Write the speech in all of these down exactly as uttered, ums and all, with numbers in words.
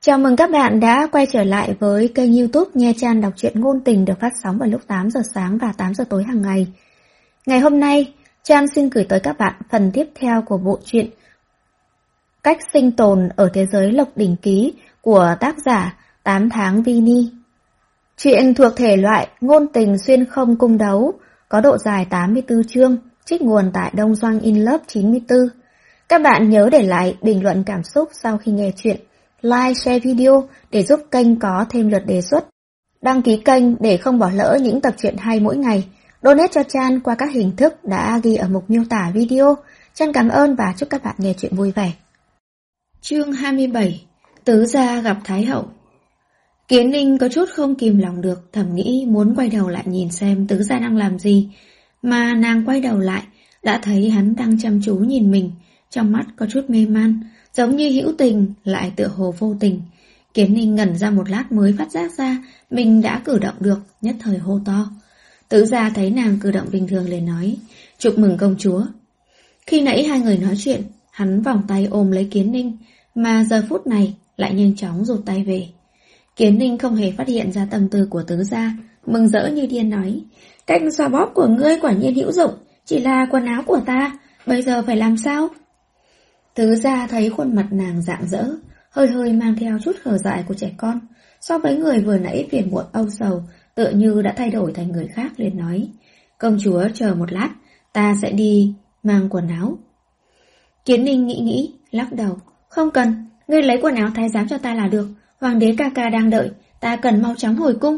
Chào mừng các bạn đã quay trở lại với kênh YouTube Nghe Chan đọc truyện ngôn tình được phát sóng vào lúc tám giờ sáng và tám giờ tối hàng ngày. Ngày hôm nay, Chan xin gửi tới các bạn phần tiếp theo của bộ truyện Cách sinh tồn ở thế giới Lộc Đỉnh Ký của tác giả tám tháng Vini. Truyện thuộc thể loại ngôn tình xuyên không cung đấu, có độ dài tám mươi tư chương, trích nguồn tại Đông Doanh In Love chín mươi tư. Các bạn nhớ để lại bình luận cảm xúc sau khi nghe truyện, like, share video để giúp kênh có thêm lượt đề xuất, đăng ký kênh để không bỏ lỡ những tập truyện hay mỗi ngày, donate cho Chan qua các hình thức đã ghi ở mục miêu tả video. Chan cảm ơn và chúc các bạn nghe truyện vui vẻ. Chương hai mươi bảy. Tứ gia gặp Thái hậu. Kiến Ninh có chút không kìm lòng được, thầm nghĩ muốn quay đầu lại nhìn xem tứ gia đang làm gì, mà nàng quay đầu lại đã thấy hắn đang chăm chú nhìn mình, trong mắt có chút mê man, giống như hữu tình lại tựa hồ vô tình. Kiến Ninh ngẩn ra một lát mới phát giác ra mình đã cử động được, nhất thời hô to. Tứ gia thấy nàng cử động bình thường liền nói, chúc mừng công chúa. Khi nãy hai người nói chuyện, hắn vòng tay ôm lấy Kiến Ninh, mà giờ phút này lại nhanh chóng rụt tay về. Kiến Ninh không hề phát hiện ra tâm tư của tứ gia, mừng rỡ như điên nói, cách xoa bóp của ngươi quả nhiên hữu dụng, chỉ là quần áo của ta, bây giờ phải làm sao? Tứ gia thấy khuôn mặt nàng rạng rỡ, hơi hơi mang theo chút khờ dại của trẻ con, so với người vừa nãy phiền muộn âu sầu, tựa như đã thay đổi thành người khác liền nói, công chúa chờ một lát, ta sẽ đi mang quần áo. Kiến Ninh nghĩ nghĩ, lắc đầu, không cần, ngươi lấy quần áo thái giám cho ta là được, hoàng đế ca ca đang đợi, ta cần mau chóng hồi cung.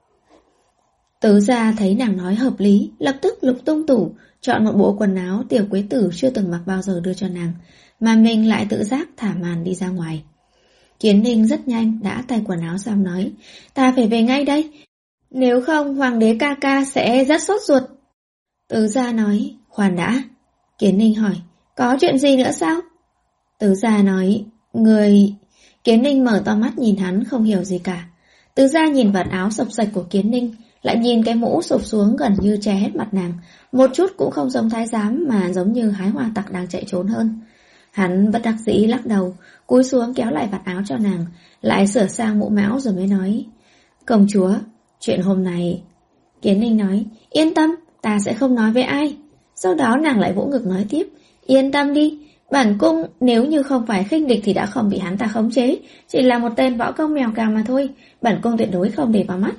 Tứ gia thấy nàng nói hợp lý, lập tức lục tung tủ, chọn một bộ quần áo tiểu quế tử chưa từng mặc bao giờ đưa cho nàng, mà mình lại tự giác thả màn đi ra ngoài. Kiến Ninh rất nhanh đã tay quần áo xong nói, ta phải về ngay đây, nếu không hoàng đế ca ca sẽ rất sốt ruột. Tứ gia nói, khoan đã. Kiến Ninh hỏi, có chuyện gì nữa sao? Tứ gia nói, người... Kiến Ninh mở to mắt nhìn hắn không hiểu gì cả. Tứ gia nhìn vạt áo sộc sạch của Kiến Ninh, lại nhìn cái mũ sụp xuống gần như che hết mặt nàng, một chút cũng không giống thái giám mà giống như hái hoa tặc đang chạy trốn hơn. Hắn bất đắc dĩ lắc đầu, cúi xuống kéo lại vạt áo cho nàng, lại sửa sang mũ mão rồi mới nói, công chúa, chuyện hôm nay... Kiến Ninh nói, yên tâm, ta sẽ không nói với ai. Sau đó nàng lại vỗ ngực nói tiếp, yên tâm đi, bản cung nếu như không phải khinh địch thì đã không bị hắn ta khống chế, chỉ là một tên võ công mèo cào mà thôi, bản cung tuyệt đối không để vào mắt.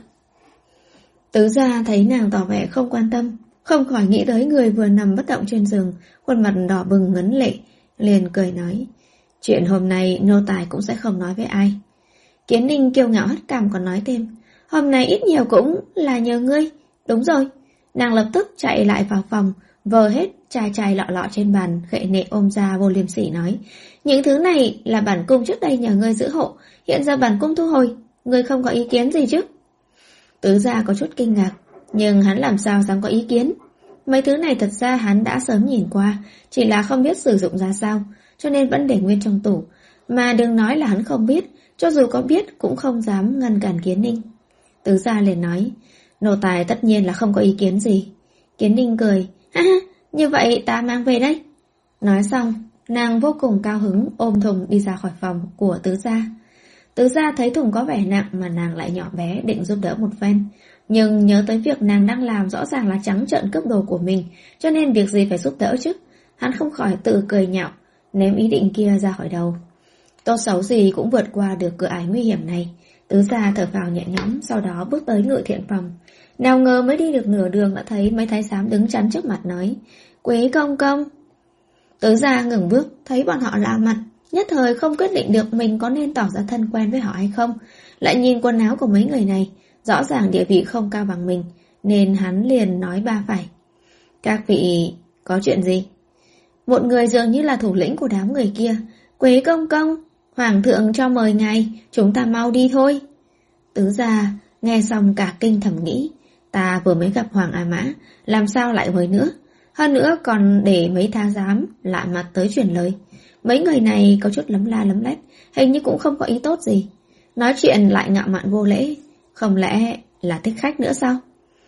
Tứ gia thấy nàng tỏ vẻ không quan tâm, không khỏi nghĩ tới người vừa nằm bất động trên giường, khuôn mặt đỏ bừng ngấn lệ, liền cười nói, chuyện hôm nay nô tài cũng sẽ không nói với ai. Kiến Ninh kiêu ngạo hất cằm còn nói thêm, hôm nay ít nhiều cũng là nhờ ngươi. Đúng rồi. Nàng lập tức chạy lại vào phòng, vờ hết chai chai lọ lọ trên bàn, khệ nệ ôm ra vô liêm sỉ nói, những thứ này là bản cung trước đây nhờ ngươi giữ hộ, hiện giờ bản cung thu hồi, ngươi không có ý kiến gì chứ? Tứ gia có chút kinh ngạc, nhưng hắn làm sao dám có ý kiến. Mấy thứ này thật ra hắn đã sớm nhìn qua, chỉ là không biết sử dụng ra sao, cho nên vẫn để nguyên trong tủ. Mà đừng nói là hắn không biết, cho dù có biết cũng không dám ngăn cản Kiến Ninh. Tứ gia liền nói, nô tài tất nhiên là không có ý kiến gì. Kiến Ninh cười, ha ha, như vậy ta mang về đây. Nói xong, nàng vô cùng cao hứng ôm thùng đi ra khỏi phòng của tứ gia. Tứ gia thấy thùng có vẻ nặng mà nàng lại nhỏ bé định giúp đỡ một phen, nhưng nhớ tới việc nàng đang làm rõ ràng là trắng trợn cướp đồ của mình, cho nên việc gì phải giúp đỡ chứ. Hắn không khỏi tự cười nhạo, ném ý định kia ra khỏi đầu. Tốt xấu gì cũng vượt qua được cửa ải nguy hiểm này. Tứ gia thở phào nhẹ nhõm, sau đó bước tới ngự thiện phòng. Nào ngờ mới đi được nửa đường đã thấy mấy thái giám đứng chắn trước mặt nói, Quế công công. Tứ gia ngừng bước, thấy bọn họ lạ mặt, nhất thời không quyết định được mình có nên tỏ ra thân quen với họ hay không. Lại nhìn quần áo của mấy người này, rõ ràng địa vị không cao bằng mình, nên hắn liền nói ba phải. Các vị có chuyện gì? Một người dường như là thủ lĩnh của đám người kia, Quế công công, hoàng thượng cho mời ngài, chúng ta mau đi thôi. Tứ gia nghe xong cả kinh thầm nghĩ, ta vừa mới gặp Hoàng A Mã, làm sao lại mời nữa? Hơn nữa còn để mấy thái giám lạ mặt tới truyền lời. Mấy người này có chút lấm la lấm lét, hình như cũng không có ý tốt gì. Nói chuyện lại ngạo mạn vô lễ, không lẽ là thích khách nữa sao?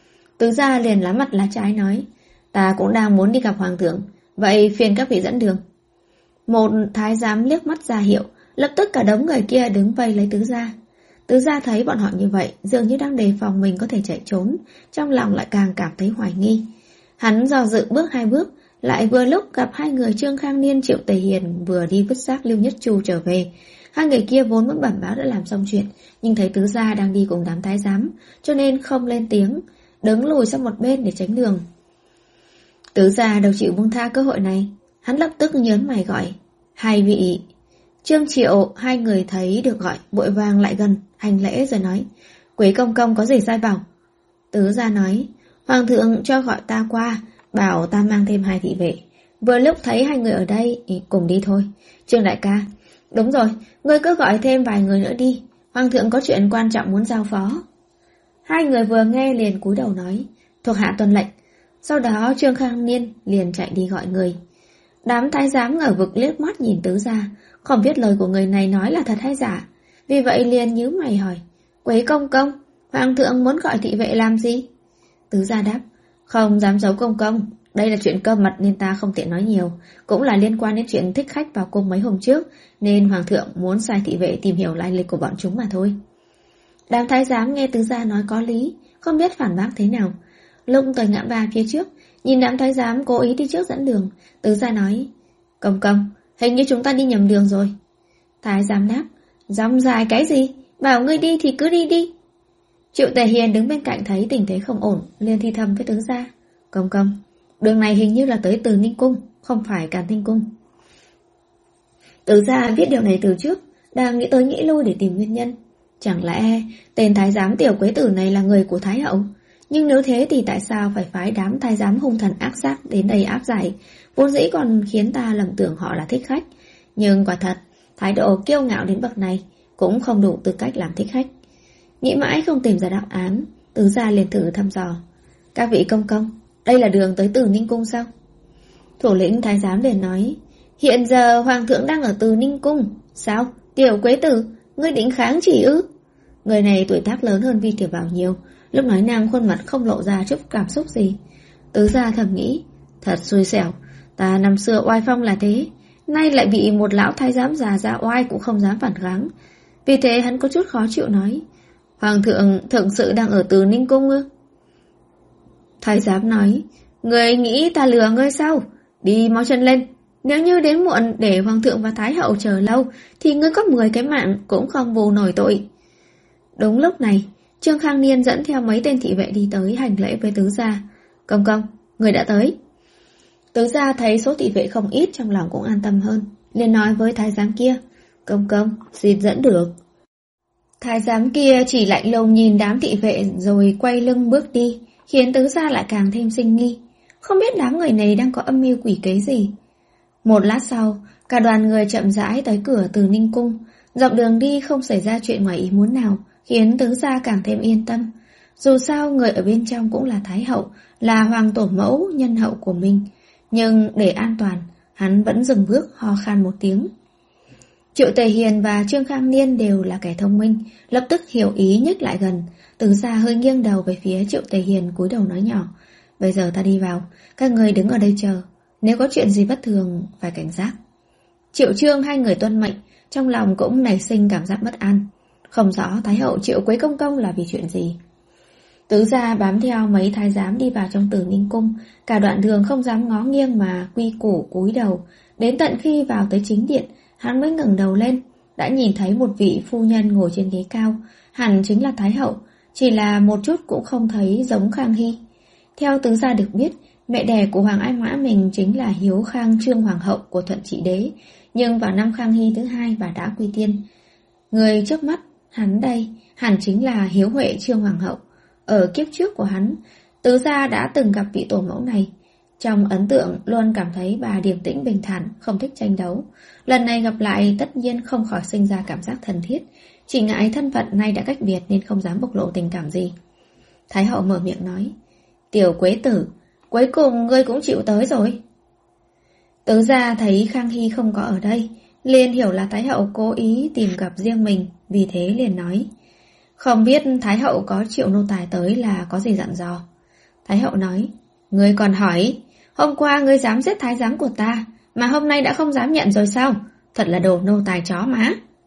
Tứ gia liền lá mặt lá trái nói, ta cũng đang muốn đi gặp hoàng thượng, vậy phiền các vị dẫn đường. Một thái giám liếc mắt ra hiệu, lập tức cả đống người kia đứng vây lấy tứ gia. Tứ gia thấy bọn họ như vậy, dường như đang đề phòng mình có thể chạy trốn, trong lòng lại càng cảm thấy hoài nghi. Hắn do dự bước hai bước, lại vừa lúc gặp hai người Trương Khang Niên, Triệu Tề Hiền vừa đi vứt xác Lưu Nhất Chu trở về. Hai người kia vốn muốn bẩm báo đã làm xong chuyện, nhưng thấy tứ gia đang đi cùng đám thái giám, cho nên không lên tiếng, đứng lùi sang một bên để tránh đường. Tứ gia đâu chịu buông tha cơ hội này, hắn lập tức nhớn mày gọi, hai vị. Trương Triệu, hai người thấy được gọi, vội vàng lại gần, hành lễ rồi nói, Quế công công có gì sai bảo? Tứ gia nói, Hoàng thượng cho gọi ta qua, bảo ta mang thêm hai thị vệ. Vừa lúc thấy hai người ở đây, cùng đi thôi. Trương đại ca, đúng rồi, ngươi cứ gọi thêm vài người nữa đi, Hoàng thượng có chuyện quan trọng muốn giao phó. Hai người vừa nghe liền cúi đầu nói, thuộc hạ tuân lệnh. Sau đó Trương Khang Niên liền chạy đi gọi người. Đám thái giám ngờ vực liếc mắt nhìn tứ gia, không biết lời của người này nói là thật hay giả. Vì vậy liền nhíu mày hỏi, Quế công công, Hoàng thượng muốn gọi thị vệ làm gì? Tứ gia đáp, không dám giấu công công, đây là chuyện cơ mật nên ta không tiện nói nhiều, cũng là liên quan đến chuyện thích khách vào cung mấy hôm trước, nên Hoàng thượng muốn sai thị vệ tìm hiểu lai lịch của bọn chúng mà thôi. Đám thái giám nghe tứ gia nói có lý, không biết phản bác thế nào. Lúc tới ngã ba phía trước, nhìn đám thái giám cố ý đi trước dẫn đường, tứ gia nói, công công, hình như chúng ta đi nhầm đường rồi. Thái giám đáp, dòng dài cái gì, bảo ngươi đi thì cứ đi đi. Triệu Tề Hiền đứng bên cạnh thấy tình thế không ổn, liền thì thầm với tứ gia, công công, đường này hình như là tới Từ Ninh Cung, không phải Càn Thanh Cung. Tứ gia biết điều này từ trước, đang nghĩ tới nghĩ lui để tìm nguyên nhân. Chẳng lẽ tên thái giám tiểu quế tử này là người của Thái hậu? Nhưng nếu thế thì tại sao phải phái đám thái giám hung thần ác sát đến đây áp giải, vốn dĩ còn khiến ta lầm tưởng họ là thích khách. Nhưng quả thật, thái độ kiêu ngạo đến bậc này cũng không đủ tư cách làm thích khách. Nghĩ mãi không tìm ra đáp án, tứ gia liền thử thăm dò. Các vị công công, đây là đường tới Từ Ninh Cung sao? Thủ lĩnh thái giám liền nói, hiện giờ Hoàng thượng đang ở Từ Ninh Cung. Sao? Tiểu quế tử, ngươi định kháng chỉ ư? Người này tuổi tác lớn hơn Vi Tiểu Bảo nhiều, lúc nói năng khuôn mặt không lộ ra chút cảm xúc gì. Tứ gia thầm nghĩ, thật xui xẻo, ta năm xưa oai phong là thế, nay lại bị một lão thái giám già ra oai cũng không dám phản kháng. Vì thế hắn có chút khó chịu nói, Hoàng thượng thực sự đang ở Từ Ninh Cung ư? Thái giám nói, người nghĩ ta lừa ngươi sao? Đi mau chân lên, nếu như đến muộn để Hoàng thượng và Thái hậu chờ lâu thì ngươi có mười cái mạng cũng không bù nổi tội. Đúng lúc này, Trương Khang Niên dẫn theo mấy tên thị vệ đi tới hành lễ với tứ gia. Công công, người đã tới. Tứ gia thấy số thị vệ không ít, trong lòng cũng an tâm hơn, liền nói với thái giám kia, công công, xin dẫn được. Thái giám kia chỉ lạnh lùng nhìn đám thị vệ rồi quay lưng bước đi, khiến tứ gia lại càng thêm sinh nghi. Không biết đám người này đang có âm mưu quỷ kế gì. Một lát sau, cả đoàn người chậm rãi tới cửa Từ Ninh Cung. Dọc đường đi không xảy ra chuyện ngoài ý muốn nào, khiến tứ gia càng thêm yên tâm. Dù sao người ở bên trong cũng là Thái hậu, là hoàng tổ mẫu nhân hậu của mình. Nhưng để an toàn, hắn vẫn dừng bước ho khan một tiếng. Triệu Tề Hiền và Trương Khang Niên đều là kẻ thông minh, lập tức hiểu ý nhích lại gần. Tứ gia hơi nghiêng đầu về phía Triệu Tề Hiền, cúi đầu nói nhỏ, bây giờ ta đi vào, các người đứng ở đây chờ, nếu có chuyện gì bất thường phải cảnh giác. Triệu Trương hai người tuân mệnh, trong lòng cũng nảy sinh cảm giác bất an, không rõ Thái hậu triệu Quế công công là vì chuyện gì. Tứ gia bám theo mấy thái giám đi vào trong Từ Ninh Cung, cả đoạn đường không dám ngó nghiêng mà quy củ cúi đầu. Đến tận khi vào tới chính điện, hắn mới ngẩng đầu lên, đã nhìn thấy một vị phu nhân ngồi trên ghế cao, hẳn chính là Thái hậu, chỉ là một chút cũng không thấy giống Khang Hy. Theo tứ gia được biết, mẹ đẻ của Hoàng Ai Mã mình chính là Hiếu Khang Trương Hoàng hậu của Thuận Trị Đế, nhưng vào năm Khang Hy thứ hai bà đã quy tiên. Người trước mắt hắn đây hẳn chính là Hiếu Huệ Trương Hoàng hậu. Ở kiếp trước của hắn, tứ gia đã từng gặp vị tổ mẫu này. Trong ấn tượng luôn cảm thấy bà điềm tĩnh bình thản, không thích tranh đấu. Lần này gặp lại tất nhiên không khỏi sinh ra cảm giác thân thiết, chỉ ngại thân phận nay đã cách biệt nên không dám bộc lộ tình cảm gì. Thái hậu mở miệng nói, tiểu Quế tử, cuối cùng ngươi cũng chịu tới rồi. Tứ gia thấy Khang Hy không có ở đây, liền hiểu là Thái hậu cố ý tìm gặp riêng mình, vì thế liền nói, không biết Thái hậu có triệu nô tài tới là có gì dặn dò. Thái hậu nói, ngươi còn hỏi, hôm qua ngươi dám giết thái giám của ta, mà hôm nay đã không dám nhận rồi sao? Thật là đồ nô tài chó má.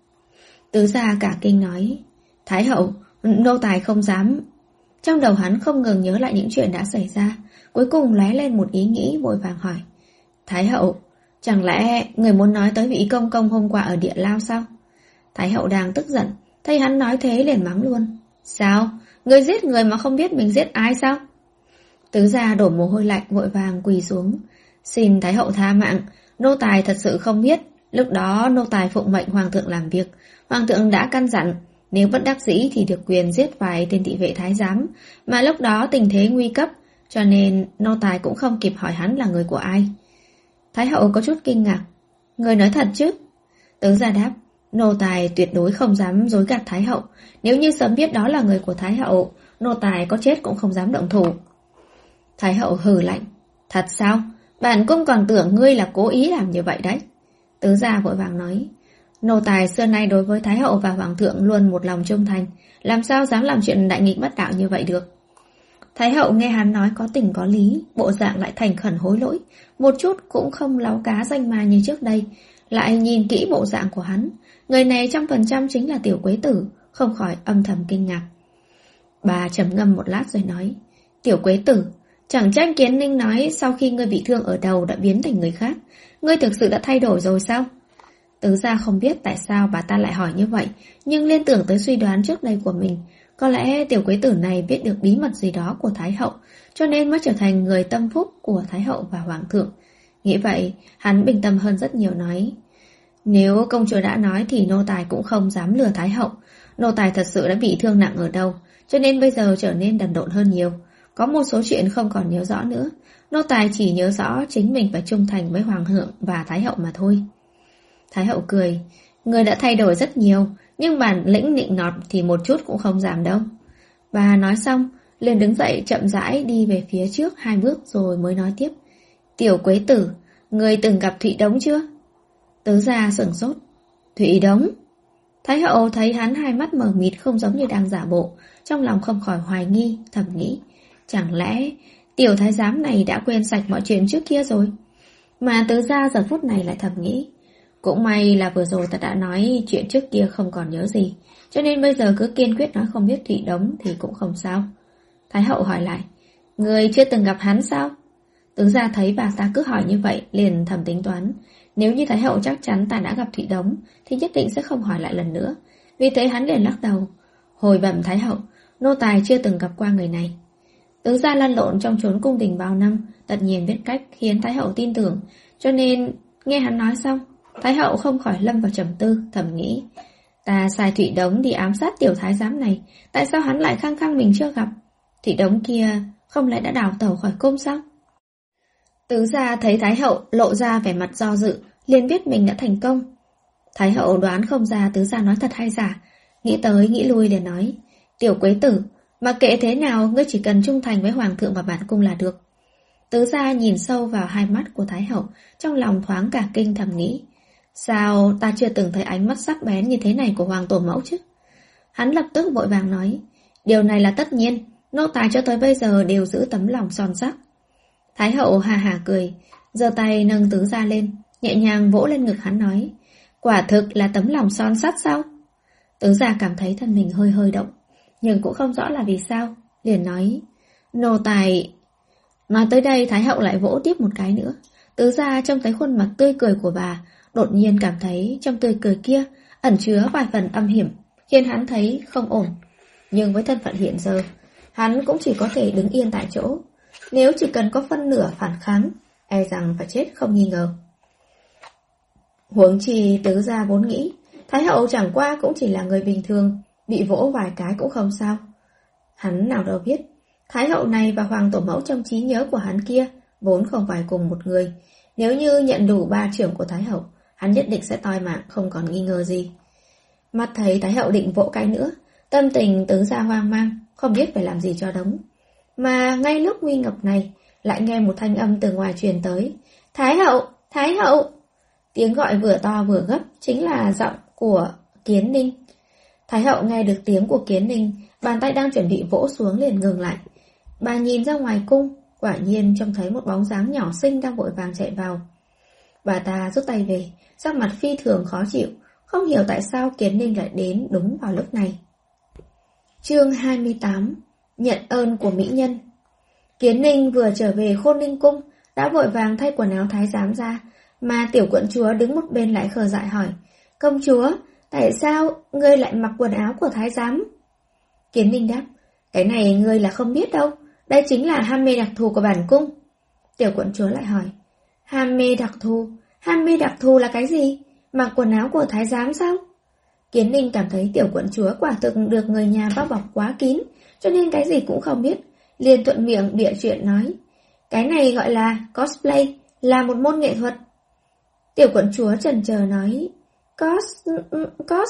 Tứ gia cả kinh nói, Thái hậu, nô tài không dám. Trong đầu hắn không ngừng nhớ lại những chuyện đã xảy ra, cuối cùng lóe lên một ý nghĩ vội vàng hỏi, Thái hậu, chẳng lẽ người muốn nói tới vị công công hôm qua ở địa lao sao? Thái hậu đang tức giận, thấy hắn nói thế liền mắng luôn, sao? Người giết người mà không biết mình giết ai sao? Tứ gia đổ mồ hôi lạnh vội vàng quỳ xuống, xin Thái hậu tha mạng, nô tài thật sự không biết. Lúc đó nô tài phụng mệnh hoàng thượng làm việc, hoàng thượng đã căn dặn nếu bất đắc dĩ thì được quyền giết vài tên thị vệ thái giám, mà lúc đó tình thế nguy cấp, cho nên nô tài cũng không kịp hỏi hắn là người của ai. Thái hậu có chút kinh ngạc, người nói thật chứ? Tứ gia đáp, nô tài tuyệt đối không dám dối gạt Thái hậu, nếu như sớm biết đó là người của Thái hậu, nô tài có chết cũng không dám động thủ. Thái hậu hừ lạnh, thật sao? Bản cung còn tưởng ngươi là cố ý làm như vậy đấy. Tứ gia vội vàng nói, nô tài xưa nay đối với Thái hậu và hoàng thượng luôn một lòng trung thành, làm sao dám làm chuyện đại nghịch bất đạo như vậy được. Thái hậu nghe hắn nói có tình có lý, bộ dạng lại thành khẩn hối lỗi, một chút cũng không láu cá danh ma như trước đây, lại nhìn kỹ bộ dạng của hắn, người này trăm phần trăm chính là Tiểu Quế Tử, không khỏi âm thầm kinh ngạc. Bà trầm ngâm một lát rồi nói, Tiểu Quế Tử, chẳng trách Kiến Ninh nói sau khi ngươi bị thương ở đầu đã biến thành người khác, ngươi thực sự đã thay đổi rồi sao? Tứ gia không biết tại sao bà ta lại hỏi như vậy, nhưng liên tưởng tới suy đoán trước đây của mình, có lẽ Tiểu Quế Tử này biết được bí mật gì đó của Thái hậu, cho nên mới trở thành người tâm phúc của Thái hậu và hoàng thượng. Nghĩ vậy, hắn bình tâm hơn rất nhiều nói, nếu công chúa đã nói thì nô tài cũng không dám lừa Thái hậu, nô tài thật sự đã bị thương nặng ở đầu, cho nên bây giờ trở nên đần độn hơn nhiều. Có một số chuyện không còn nhớ rõ nữa, nô tài chỉ nhớ rõ chính mình phải trung thành với hoàng thượng và Thái hậu mà thôi. Thái hậu cười, người đã thay đổi rất nhiều, nhưng bản lĩnh nịnh nọt thì một chút cũng không giảm đâu. Bà nói xong, liền đứng dậy chậm rãi đi về phía trước hai bước rồi mới nói tiếp, Tiểu Quế Tử, người từng gặp Thụy Đống chưa? Tứ gia sửng sốt, Thụy Đống? Thái hậu thấy hắn hai mắt mờ mịt không giống như đang giả bộ, trong lòng không khỏi hoài nghi, thầm nghĩ, chẳng lẽ tiểu thái giám này đã quên sạch mọi chuyện trước kia rồi? Mà tứ gia giờ phút này lại thầm nghĩ, cũng may là vừa rồi ta đã nói chuyện trước kia không còn nhớ gì, cho nên bây giờ cứ kiên quyết nói không biết Thụy Đống thì cũng không sao. Thái hậu hỏi lại, người chưa từng gặp hắn sao? Tứ gia thấy bà ta cứ hỏi như vậy, liền thầm tính toán, nếu như Thái hậu chắc chắn ta đã gặp Thụy Đống thì nhất định sẽ không hỏi lại lần nữa. Vì thế hắn liền lắc đầu, hồi bẩm Thái hậu, nô tài chưa từng gặp qua người này. Tứ gia lăn lộn trong chốn cung đình bao năm, tất nhiên biết cách khiến Thái hậu tin tưởng, cho nên nghe hắn nói xong, Thái hậu không khỏi lâm vào trầm tư, thầm nghĩ, ta sai Thụy Đống đi ám sát tiểu thái giám này, tại sao hắn lại khăng khăng mình chưa gặp? Thụy Đống kia không lẽ đã đào tẩu khỏi cung sao? Tứ gia thấy Thái hậu lộ ra vẻ mặt do dự, liền biết mình đã thành công. Thái hậu đoán không ra tứ gia nói thật hay giả, nghĩ tới nghĩ lui liền nói, Tiểu Quế Tử, mà kệ thế nào ngươi chỉ cần trung thành với hoàng thượng và bản cung là được. Tứ gia nhìn sâu vào hai mắt của Thái hậu, trong lòng thoáng cả kinh thầm nghĩ, sao ta chưa từng thấy ánh mắt sắc bén như thế này của hoàng tổ mẫu chứ? Hắn lập tức vội vàng nói, điều này là tất nhiên, nô tài cho tới bây giờ đều giữ tấm lòng son sắc. Thái hậu hà hà cười, giơ tay nâng tứ gia lên, nhẹ nhàng vỗ lên ngực hắn nói, quả thực là tấm lòng son sắt sao? Tứ gia cảm thấy thân mình hơi hơi động, nhưng cũng không rõ là vì sao, liền nói, nô tài... Nói tới đây Thái hậu lại vỗ tiếp một cái nữa. Tứ gia trông thấy khuôn mặt tươi cười của bà, đột nhiên cảm thấy trong tươi cười kia ẩn chứa vài phần âm hiểm, khiến hắn thấy không ổn. Nhưng với thân phận hiện giờ, hắn cũng chỉ có thể đứng yên tại chỗ. Nếu chỉ cần có phân nửa phản kháng, e rằng phải chết không nghi ngờ. Huống chi tứ gia vốn nghĩ, Thái hậu chẳng qua cũng chỉ là người bình thường, bị vỗ vài cái cũng không sao. Hắn nào đâu biết, Thái hậu này và hoàng tổ mẫu trong trí nhớ của hắn kia vốn không phải cùng một người. Nếu như nhận đủ ba trưởng của Thái hậu, hắn nhất định sẽ toi mạng không còn nghi ngờ gì. Mắt thấy Thái hậu định vỗ cái nữa, tâm tình tứ gia hoang mang, không biết phải làm gì cho đúng. Mà ngay lúc nguy ngập này, lại nghe một thanh âm từ ngoài truyền tới, Thái hậu, Thái hậu. Tiếng gọi vừa to vừa gấp chính là giọng của Kiến Ninh. Thái hậu nghe được tiếng của Kiến Ninh, bàn tay đang chuẩn bị vỗ xuống liền ngừng lại. Bà nhìn ra ngoài cung, quả nhiên trông thấy một bóng dáng nhỏ xinh đang vội vàng chạy vào. Bà ta rút tay về, sắc mặt phi thường khó chịu, không hiểu tại sao Kiến Ninh lại đến đúng vào lúc này. Chương hai mươi tám. Nhận ơn của mỹ nhân. Kiến Ninh vừa trở về Khôn Ninh Cung, đã vội vàng thay quần áo thái giám ra, mà tiểu quận chúa đứng một bên lại khờ dại hỏi, công chúa, tại sao ngươi lại mặc quần áo của thái giám? Kiến Ninh đáp, cái này ngươi là không biết đâu, đây chính là ham mê đặc thù của bản cung. Tiểu quận chúa lại hỏi, ham mê đặc thù, ham mê đặc thù là cái gì? Mặc quần áo của thái giám sao? Kiến Ninh cảm thấy tiểu quận chúa quả thực được người nhà bao bọc quá kín, cho nên cái gì cũng không biết, liền thuận miệng bịa chuyện nói, cái này gọi là cosplay, là một môn nghệ thuật. Tiểu quận chúa chần chờ nói, cos, cos,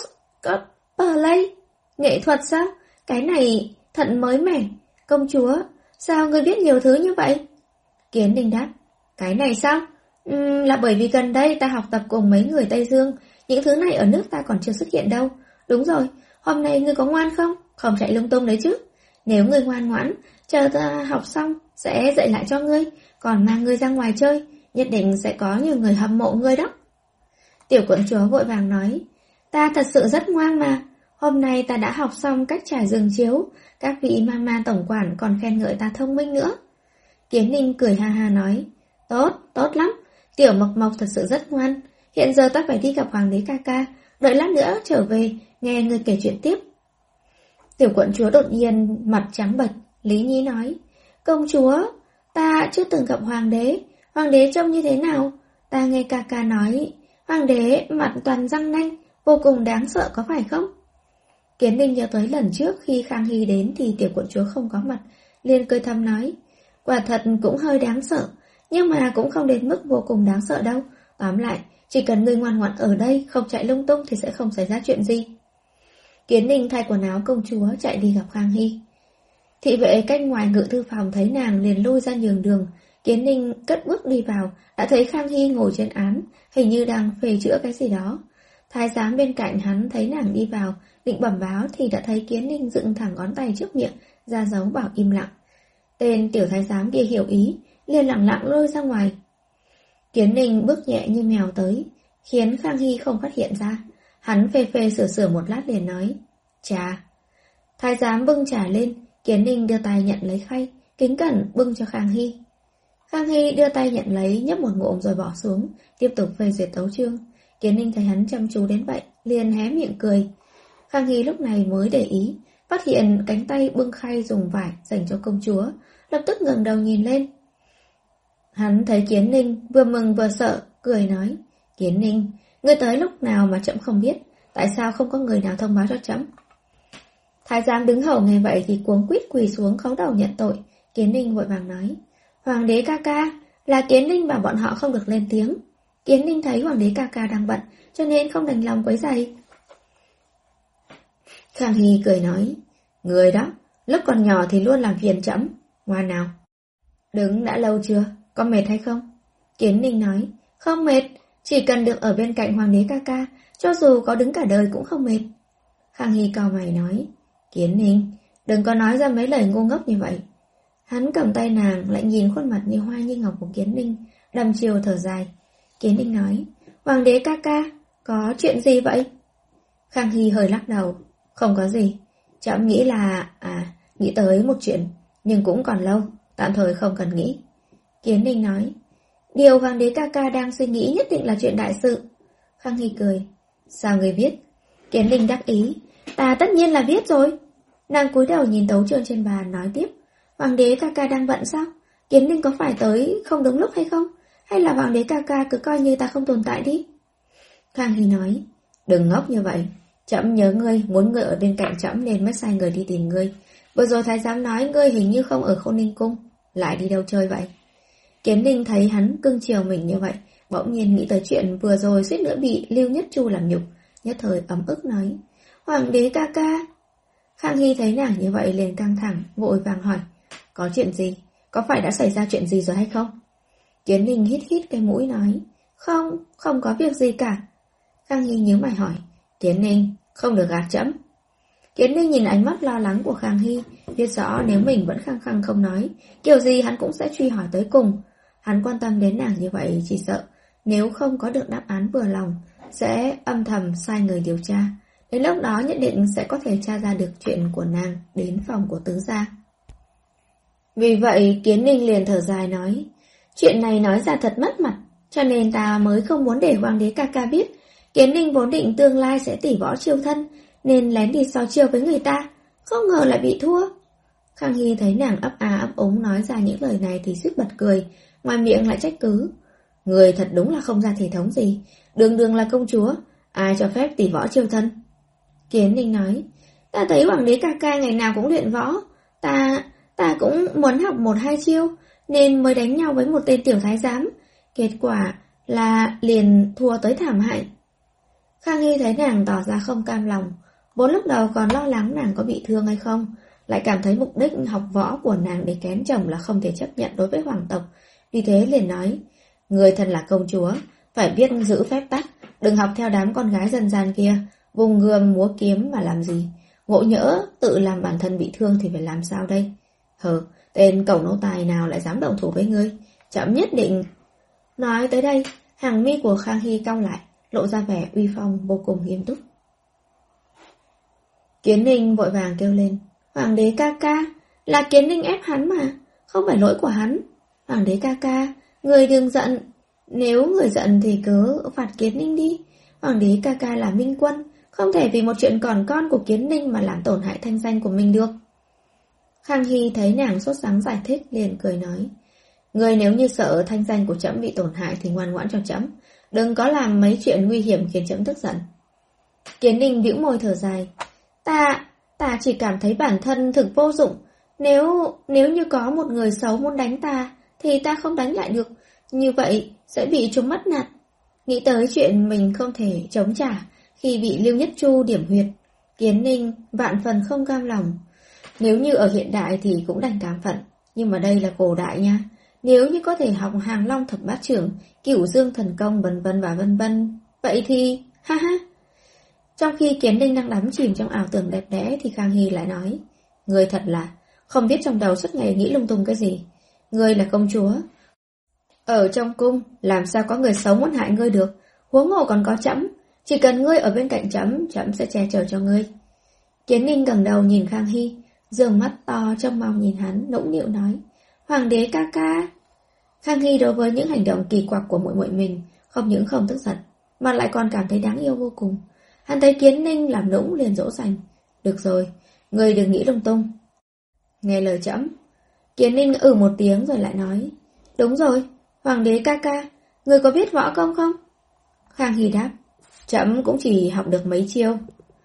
cosplay, nghệ thuật sao? Cái này thật mới mẻ. Công chúa, sao ngươi biết nhiều thứ như vậy? Kiến Ninh đáp, cái này sao? Uhm, là bởi vì gần đây ta học tập cùng mấy người Tây Dương, những thứ này ở nước ta còn chưa xuất hiện đâu. Đúng rồi, hôm nay ngươi có ngoan không? Không chạy lung tung đấy chứ. Nếu ngươi ngoan ngoãn, chờ ta học xong, sẽ dạy lại cho ngươi, còn mang ngươi ra ngoài chơi, nhất định sẽ có nhiều người hâm mộ ngươi đó. Tiểu quận chúa vội vàng nói, ta thật sự rất ngoan mà, hôm nay ta đã học xong cách trải giường chiếu, các vị mama tổng quản còn khen ngợi ta thông minh nữa. Kiến Ninh cười ha ha nói, tốt, tốt lắm, tiểu Mộc Mộc thật sự rất ngoan, hiện giờ ta phải đi gặp hoàng đế ca ca, đợi lát nữa trở về, nghe ngươi kể chuyện tiếp. Tiểu quận chúa đột nhiên mặt trắng bệch, Lý Nhi nói, công chúa, ta chưa từng gặp hoàng đế, hoàng đế trông như thế nào? Ta nghe ca ca nói, hoàng đế mặt toàn răng nanh, vô cùng đáng sợ có phải không? Kiến Ninh nhớ tới lần trước khi Khang Hy đến thì tiểu quận chúa không có mặt, liền cười thầm nói, quả thật cũng hơi đáng sợ, nhưng mà cũng không đến mức vô cùng đáng sợ đâu. Tóm lại, chỉ cần ngươi ngoan ngoãn ở đây, không chạy lung tung thì sẽ không xảy ra chuyện gì. Kiến Ninh thay quần áo công chúa chạy đi gặp Khang Hy. Thị vệ canh ngoài ngự thư phòng thấy nàng liền lui ra nhường đường. Kiến Ninh cất bước đi vào, đã thấy Khang Hy ngồi trên án, hình như đang phê chữa cái gì đó. Thái giám bên cạnh hắn thấy nàng đi vào, định bẩm báo thì đã thấy Kiến Ninh dựng thẳng ngón tay trước miệng, ra dấu bảo im lặng. Tên tiểu thái giám kia hiểu ý, liền lặng lặng lôi ra ngoài. Kiến Ninh bước nhẹ như mèo tới, khiến Khang Hy không phát hiện ra. Hắn phê phê sửa sửa một lát liền nói, trà. Thái giám bưng trà lên, Kiến Ninh đưa tay nhận lấy khay, kính cẩn bưng cho Khang Hy. Khang Hy đưa tay nhận lấy, nhấp một ngụm rồi bỏ xuống, tiếp tục phê duyệt tấu chương. Kiến Ninh thấy hắn chăm chú đến vậy, liền hé miệng cười. Khang Hy lúc này mới để ý, phát hiện cánh tay bưng khay dùng vải dành cho công chúa, lập tức ngẩng đầu nhìn lên. Hắn thấy Kiến Ninh vừa mừng vừa sợ, cười nói, Kiến Ninh, ngươi tới lúc nào mà trẫm không biết, tại sao không có người nào thông báo cho trẫm? Thái giám đứng hầu nghe vậy thì cuống quýt quỳ xuống khấu đầu nhận tội. Kiến Ninh vội vàng nói, hoàng đế ca ca, là Kiến Ninh bảo bọn họ không được lên tiếng. Kiến Ninh thấy hoàng đế ca ca đang bận, cho nên không đành lòng quấy rầy. Khang Hy cười nói, người đó, lúc còn nhỏ thì luôn làm phiền trẫm, ngoan nào. Đứng đã lâu chưa, có mệt hay không? Kiến Ninh nói, không mệt, chỉ cần được ở bên cạnh hoàng đế ca ca, cho dù có đứng cả đời cũng không mệt. Khang Hy cau mày nói, Kiến Ninh, đừng có nói ra mấy lời ngu ngốc như vậy. Hắn cầm tay nàng lại nhìn khuôn mặt như hoa như ngọc của Kiến Ninh, đăm chiều thở dài. Kiến Ninh nói, hoàng đế ca ca, có chuyện gì vậy? Khang Hy hơi lắc đầu, không có gì, trẫm nghĩ là, à, nghĩ tới một chuyện, nhưng cũng còn lâu, tạm thời không cần nghĩ. Kiến Ninh nói, điều hoàng đế ca ca đang suy nghĩ nhất định là chuyện đại sự. Khang Hy cười, sao người biết? Kiến Ninh đắc ý, ta tất nhiên là biết rồi. Nàng cúi đầu nhìn tấu chương trên bàn nói tiếp, hoàng đế ca ca đang bận sao? Kiến Ninh có phải tới không đúng lúc hay không? Hay là hoàng đế ca ca cứ coi như ta không tồn tại đi? Khang Hy nói, đừng ngốc như vậy, trẫm nhớ ngươi, muốn ngươi ở bên cạnh trẫm nên mới sai người đi tìm ngươi. Vừa rồi thái giám nói ngươi hình như không ở Khôn Ninh Cung, lại đi đâu chơi vậy? Kiến Ninh thấy hắn cưng chiều mình như vậy, bỗng nhiên nghĩ tới chuyện vừa rồi suýt nữa bị Lưu Nhất Chu làm nhục, nhất thời ấm ức nói, hoàng đế ca ca. Khang Hy thấy nàng như vậy liền căng thẳng, vội vàng hỏi, có chuyện gì? Có phải đã xảy ra chuyện gì rồi hay không? Kiến Ninh hít hít cái mũi nói, không, không có việc gì cả. Khang Hy nhíu mày hỏi, Kiến Ninh, không được gạt trẫm. Kiến Ninh nhìn ánh mắt lo lắng của Khang Hy, biết rõ nếu mình vẫn khăng khăng không nói, kiểu gì hắn cũng sẽ truy hỏi tới cùng. Hắn quan tâm đến nàng như vậy chỉ sợ, nếu không có được đáp án vừa lòng, sẽ âm thầm sai người điều tra. Đến lúc đó nhất định sẽ có thể tra ra được chuyện của nàng đến phòng của tứ gia. Vì vậy Kiến Ninh liền thở dài nói, chuyện này nói ra thật mất mặt, cho nên ta mới không muốn để hoàng đế ca ca biết. Kiến Ninh vốn định tương lai sẽ tỷ võ chiêu thân, nên lén đi so chiêu với người ta, không ngờ lại bị thua. Khang Hy thấy nàng ấp a ấp úng nói ra những lời này thì suýt bật cười, ngoài miệng lại trách cứ. Người thật đúng là không ra thể thống gì, đường đường là công chúa, ai cho phép tỷ võ chiêu thân. Kiến Ninh nói, ta thấy hoàng đế ca ca ngày nào cũng luyện võ, ta ta cũng muốn học một hai chiêu, nên mới đánh nhau với một tên tiểu thái giám, kết quả là liền thua tới thảm hại. Khang Hy thấy nàng tỏ ra không cam lòng, vốn lúc đầu còn lo lắng nàng có bị thương hay không, lại cảm thấy mục đích học võ của nàng để kén chồng là không thể chấp nhận đối với hoàng tộc, vì thế liền nói, người thân là công chúa, phải biết giữ phép tắc, đừng học theo đám con gái dân gian kia, vùng gươm múa kiếm mà làm gì, ngộ nhỡ tự làm bản thân bị thương thì phải làm sao đây? Hờ, tên cẩu nô tài nào lại dám động thủ với ngươi, chậm nhất định. Nói tới đây, hàng mi của Khang Hy cau lại, lộ ra vẻ uy phong vô cùng nghiêm túc. Kiến Ninh vội vàng kêu lên, hoàng đế ca ca, là Kiến Ninh ép hắn mà, không phải lỗi của hắn. Hoàng đế ca ca, người đừng giận, nếu người giận thì cứ phạt Kiến Ninh đi. Hoàng đế ca ca là minh quân, không thể vì một chuyện còn con của Kiến Ninh mà làm tổn hại thanh danh của mình được. Khang Hy thấy nàng sốt sắng giải thích liền cười nói, người nếu như sợ thanh danh của trẫm bị tổn hại thì ngoan ngoãn cho trẫm, đừng có làm mấy chuyện nguy hiểm khiến trẫm tức giận. Kiến Ninh bĩu môi thở dài, ta, ta chỉ cảm thấy bản thân thực vô dụng, nếu, nếu như có một người xấu muốn đánh ta thì ta không đánh lại được, như vậy sẽ bị chúng mất nạt. Nghĩ tới chuyện mình không thể chống trả khi bị Lưu Nhất Chu điểm huyệt, Kiến Ninh vạn phần không cam lòng. Nếu như ở hiện đại thì cũng đành cảm phận, nhưng mà đây là cổ đại nha. Nếu như có thể học Hàng Long thập bát trưởng, Cửu Dương thần công vân vân và vân vân, vậy thì ha ha. Trong khi Kiến Ninh đang đắm chìm trong ảo tưởng đẹp đẽ thì Khang Hy lại nói, người thật là không biết trong đầu suốt ngày nghĩ lung tung cái gì. Ngươi là công chúa, ở trong cung làm sao có người xấu muốn hại ngươi được, huống hồ còn có trẫm, chỉ cần ngươi ở bên cạnh trẫm, trẫm sẽ che chở cho ngươi. Kiến Ninh ngẩng đầu nhìn Khang Hy, dương mắt to trông mong nhìn hắn, nũng nịu nói, hoàng đế ca ca. Khang Hy đối với những hành động kỳ quặc của muội muội mình không những không tức giận, mà lại còn cảm thấy đáng yêu vô cùng. Hắn thấy Kiến Ninh làm nũng liền dỗ dành, được rồi, ngươi đừng nghĩ lung tung, nghe lời trẫm. Kiến Ninh ừ một tiếng rồi lại nói, đúng rồi, hoàng đế ca ca, ngươi có biết võ công không? Khang Hy đáp, trẫm cũng chỉ học được mấy chiêu.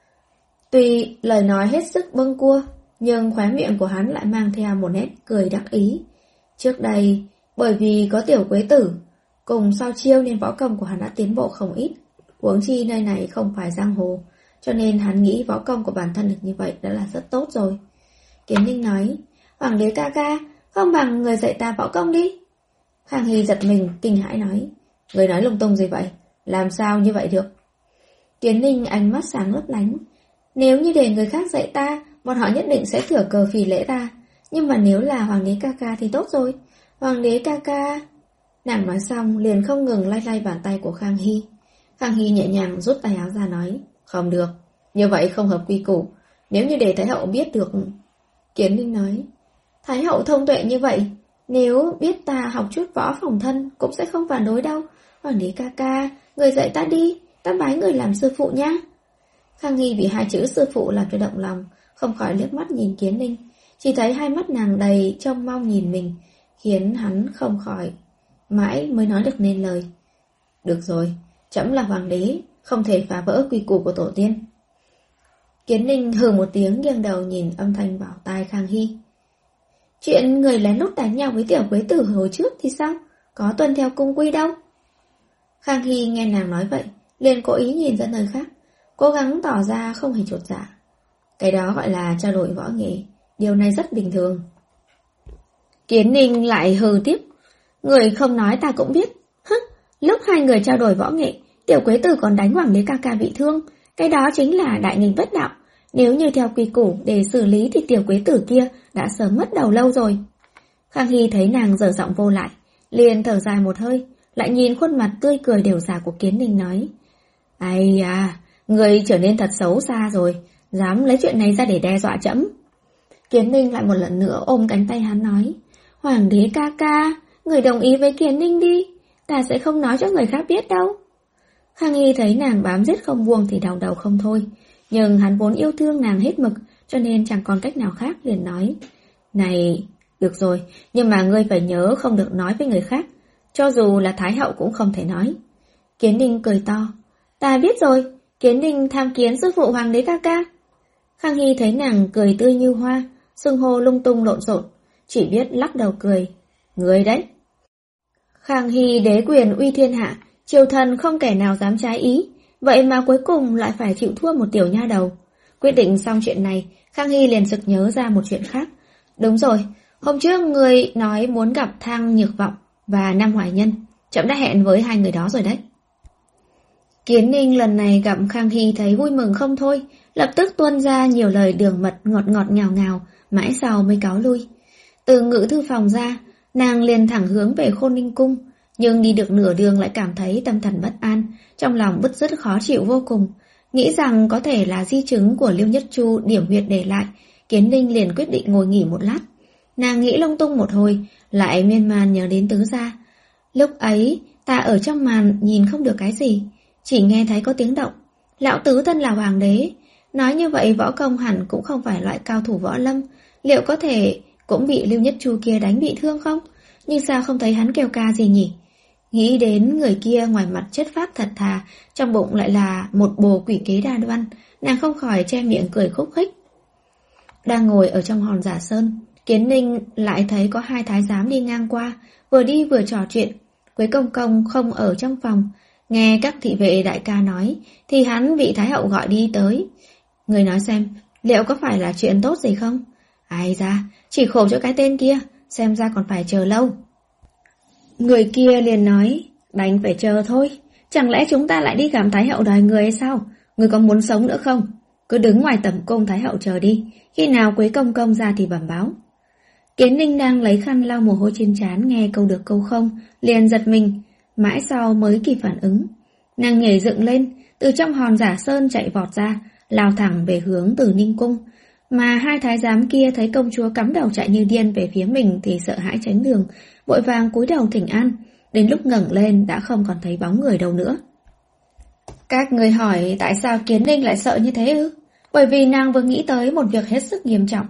Tuy lời nói hết sức bâng cua, nhưng khóe miệng của hắn lại mang theo một nét cười đắc ý. Trước đây, bởi vì có tiểu quế tử cùng so chiêu nên võ công của hắn đã tiến bộ không ít. Huống chi nơi này không phải giang hồ, cho nên hắn nghĩ võ công của bản thân được như vậy đã là rất tốt rồi. Kiến Ninh nói, hoàng đế ca ca, không bằng người dạy ta võ công đi. Khang Hy giật mình, kinh hãi nói, người nói lung tung gì vậy, làm sao như vậy được? Kiến Ninh ánh mắt sáng lấp lánh, nếu như để người khác dạy ta, bọn họ nhất định sẽ thừa cờ phỉ lễ ta, nhưng mà nếu là hoàng đế ca ca thì tốt rồi. Hoàng đế ca ca. Nàng nói xong liền không ngừng lay lay bàn tay của Khang Hy. Khang Hy nhẹ nhàng rút tay áo ra nói, không được, như vậy không hợp quy củ, nếu như để Thái hậu biết được. Kiến Ninh nói, Thái hậu thông tuệ như vậy, nếu biết ta học chút võ phòng thân cũng sẽ không phản đối đâu. Hoàng đế ca ca, người dạy ta đi, ta bái người làm sư phụ nhá. Khang Hy bị hai chữ sư phụ làm cho động lòng, không khỏi liếc mắt nhìn Kiến Ninh, chỉ thấy hai mắt nàng đầy trông mong nhìn mình, khiến hắn không khỏi mãi mới nói được nên lời. Được rồi, trẫm là hoàng đế, không thể phá vỡ quy củ của tổ tiên. Kiến Ninh hừ một tiếng nghiêng đầu nhìn âm thanh vào tai Khang Hy. Chuyện người lén lút đánh nhau với tiểu quế tử hồi trước thì sao? Có tuân theo cung quy đâu? Khang Hy nghe nàng nói vậy, liền cố ý nhìn ra nơi khác, cố gắng tỏ ra không hề chột dạ. Cái đó gọi là trao đổi võ nghệ, điều này rất bình thường. Kiến Ninh lại hừ tiếp, người không nói ta cũng biết. Hứ, lúc hai người trao đổi võ nghệ, tiểu quế tử còn đánh hoàng đế ca ca bị thương, cái đó chính là đại nghịch bất đạo. Nếu như theo quy củ để xử lý thì tiểu quế tử kia đã sớm mất đầu lâu rồi. Khang Hy thấy nàng dở giọng vô lại, liền thở dài một hơi, lại nhìn khuôn mặt tươi cười đều già của Kiến Ninh nói, Ai à, người trở nên thật xấu xa rồi, dám lấy chuyện này ra để đe dọa trẫm. Kiến Ninh lại một lần nữa ôm cánh tay hắn nói, Hoàng đế ca ca, người đồng ý với Kiến Ninh đi, ta sẽ không nói cho người khác biết đâu. Khang Hy thấy nàng bám giết không buông thì đau đầu không thôi, nhưng hắn vốn yêu thương nàng hết mực, cho nên chẳng còn cách nào khác, liền nói, này, được rồi, nhưng mà ngươi phải nhớ không được nói với người khác, cho dù là Thái hậu cũng không thể nói. Kiến Ninh cười to, ta biết rồi, Kiến Ninh tham kiến sư phụ Hoàng đế ca ca. Khang Hy thấy nàng cười tươi như hoa, xưng hô lung tung lộn xộn, chỉ biết lắc đầu cười, ngươi đấy. Khang Hy đế quyền uy thiên hạ, triều thần không kẻ nào dám trái ý, vậy mà cuối cùng lại phải chịu thua một tiểu nha đầu. Quyết định xong chuyện này, Khang Hy liền sực nhớ ra một chuyện khác. Đúng rồi, hôm trước người nói muốn gặp Thang Nhược Vọng và Nam Hoài Nhân, trẫm đã hẹn với hai người đó rồi đấy. Kiến Ninh lần này gặp Khang Hy thấy vui mừng không thôi, lập tức tuôn ra nhiều lời đường mật ngọt ngọt ngào ngào, mãi sau mới cáo lui. Từ ngự thư phòng ra, nàng liền thẳng hướng về Khôn Ninh Cung, nhưng đi được nửa đường lại cảm thấy tâm thần bất an, trong lòng bứt rứt khó chịu vô cùng, nghĩ rằng có thể là di chứng của Liêu Nhất Chu điểm huyệt để lại. Kiến Ninh liền quyết định ngồi nghỉ một lát. Nàng nghĩ lung tung một hồi, lại miên man nhớ đến Tứ gia. Lúc ấy, ta ở trong màn nhìn không được cái gì, chỉ nghe thấy có tiếng động. Lão Tứ thân là hoàng đế, nói như vậy võ công hẳn cũng không phải loại cao thủ võ lâm, liệu có thể cũng bị Liêu Nhất Chu kia đánh bị thương không? Nhưng sao không thấy hắn kêu ca gì nhỉ? Nghĩ đến người kia ngoài mặt chất phác thật thà, trong bụng lại là một bồ quỷ kế đa đoan, nàng không khỏi che miệng cười khúc khích. Đang ngồi ở trong hòn Giả Sơn, Kiến Ninh lại thấy có hai thái giám đi ngang qua, vừa đi vừa trò chuyện. Quế Công Công không ở trong phòng, nghe các thị vệ đại ca nói, thì hắn bị Thái hậu gọi đi tới. Người nói xem, liệu có phải là chuyện tốt gì không? Ai da, chỉ khổ cho cái tên kia, xem ra còn phải chờ lâu. Người kia liền nói, đành phải chờ thôi, chẳng lẽ chúng ta lại đi gặp Thái hậu đòi người hay sao? Người có muốn sống nữa không? Cứ đứng ngoài tẩm cung Thái hậu chờ đi, khi nào Quế Công Công ra thì bẩm báo. Kiến Ninh đang lấy khăn lau mồ hôi trên trán, nghe câu được câu không, liền giật mình, mãi sau mới kịp phản ứng. Nàng nhảy dựng lên, từ trong hòn Giả Sơn chạy vọt ra, lao thẳng về hướng Từ Ninh Cung. Mà hai thái giám kia thấy công chúa cắm đầu chạy như điên về phía mình thì sợ hãi tránh đường, vội vàng cúi đầu thỉnh an, đến lúc ngẩng lên đã không còn thấy bóng người đâu nữa. Các người hỏi tại sao Kiến Ninh lại sợ như thế ư? Bởi vì nàng vừa nghĩ tới một việc hết sức nghiêm trọng.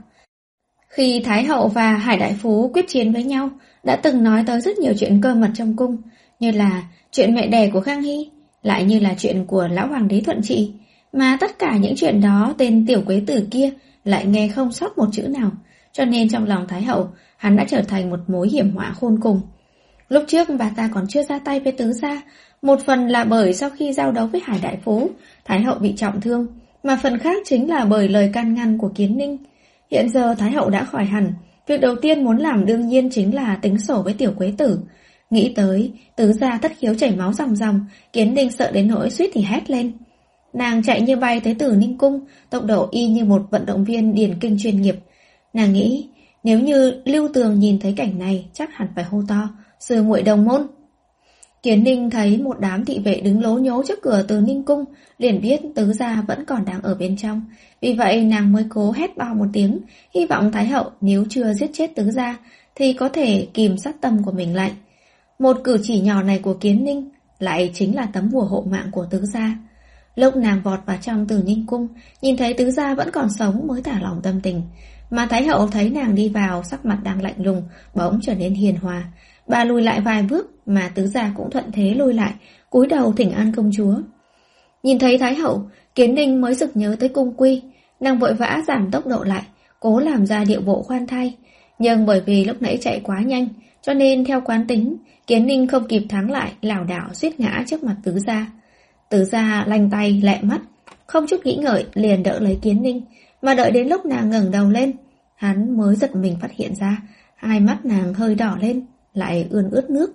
Khi Thái hậu và Hải Đại Phú quyết chiến với nhau, đã từng nói tới rất nhiều chuyện cơ mật trong cung, như là chuyện mẹ đẻ của Khang Hy, lại như là chuyện của lão hoàng đế Thuận Trị, mà tất cả những chuyện đó tên tiểu quế tử kia lại nghe không sót một chữ nào, cho nên trong lòng Thái hậu, hắn đã trở thành một mối hiểm họa khôn cùng. Lúc trước bà ta còn chưa ra tay với Tứ gia, một phần là bởi sau khi giao đấu với Hải Đại Phú, Thái hậu bị trọng thương, mà phần khác chính là bởi lời can ngăn của Kiến Ninh. Hiện giờ Thái hậu đã khỏi hẳn, việc đầu tiên muốn làm đương nhiên chính là tính sổ với tiểu quế tử. Nghĩ tới, Tứ gia thất khiếu chảy máu ròng ròng, Kiến Ninh sợ đến nỗi suýt thì hét lên. Nàng chạy như bay tới Tử Ninh Cung, tốc độ y như một vận động viên điền kinh chuyên nghiệp. Nàng nghĩ, nếu như Lưu Tường nhìn thấy cảnh này, chắc hẳn phải hô to, sư muội đồng môn. Kiến Ninh thấy một đám thị vệ đứng lố nhố trước cửa Từ Ninh Cung, liền biết Tứ gia vẫn còn đang ở bên trong. Vì vậy nàng mới cố hét bao một tiếng, hy vọng Thái hậu nếu chưa giết chết Tứ gia thì có thể kìm sát tâm của mình lại. Một cử chỉ nhỏ này của Kiến Ninh lại chính là tấm bùa hộ mạng của Tứ gia. Lúc nàng vọt vào trong Từ Ninh Cung, nhìn thấy Tứ gia vẫn còn sống mới thả lòng tâm tình. Mà Thái hậu thấy nàng đi vào, sắc mặt đang lạnh lùng, bỗng trở nên hiền hòa. Bà lùi lại vài bước, mà Tứ gia cũng thuận thế lùi lại, cúi đầu thỉnh an công chúa. Nhìn thấy Thái hậu, Kiến Ninh mới sực nhớ tới cung quy, nàng vội vã giảm tốc độ lại, cố làm ra điệu bộ khoan thai. Nhưng bởi vì lúc nãy chạy quá nhanh, cho nên theo quán tính, Kiến Ninh không kịp thắng lại, lảo đảo suýt ngã trước mặt Tứ gia. Tứ gia lanh tay lẹ mắt, không chút nghĩ ngợi liền đỡ lấy Kiến Ninh, mà đợi đến lúc nàng ngẩng đầu lên, hắn mới giật mình phát hiện ra, hai mắt nàng hơi đỏ lên, lại ươn ướt nước.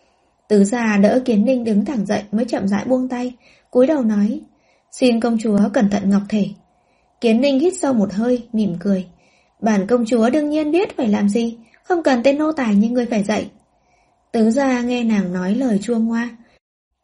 Tứ gia đỡ Kiến Ninh đứng thẳng dậy mới chậm rãi buông tay, cúi đầu nói, xin công chúa cẩn thận ngọc thể. Kiến Ninh hít sâu một hơi, mỉm cười, bản công chúa đương nhiên biết phải làm gì, không cần tên nô tài như ngươi phải dạy. Tứ gia nghe nàng nói lời chua ngoa,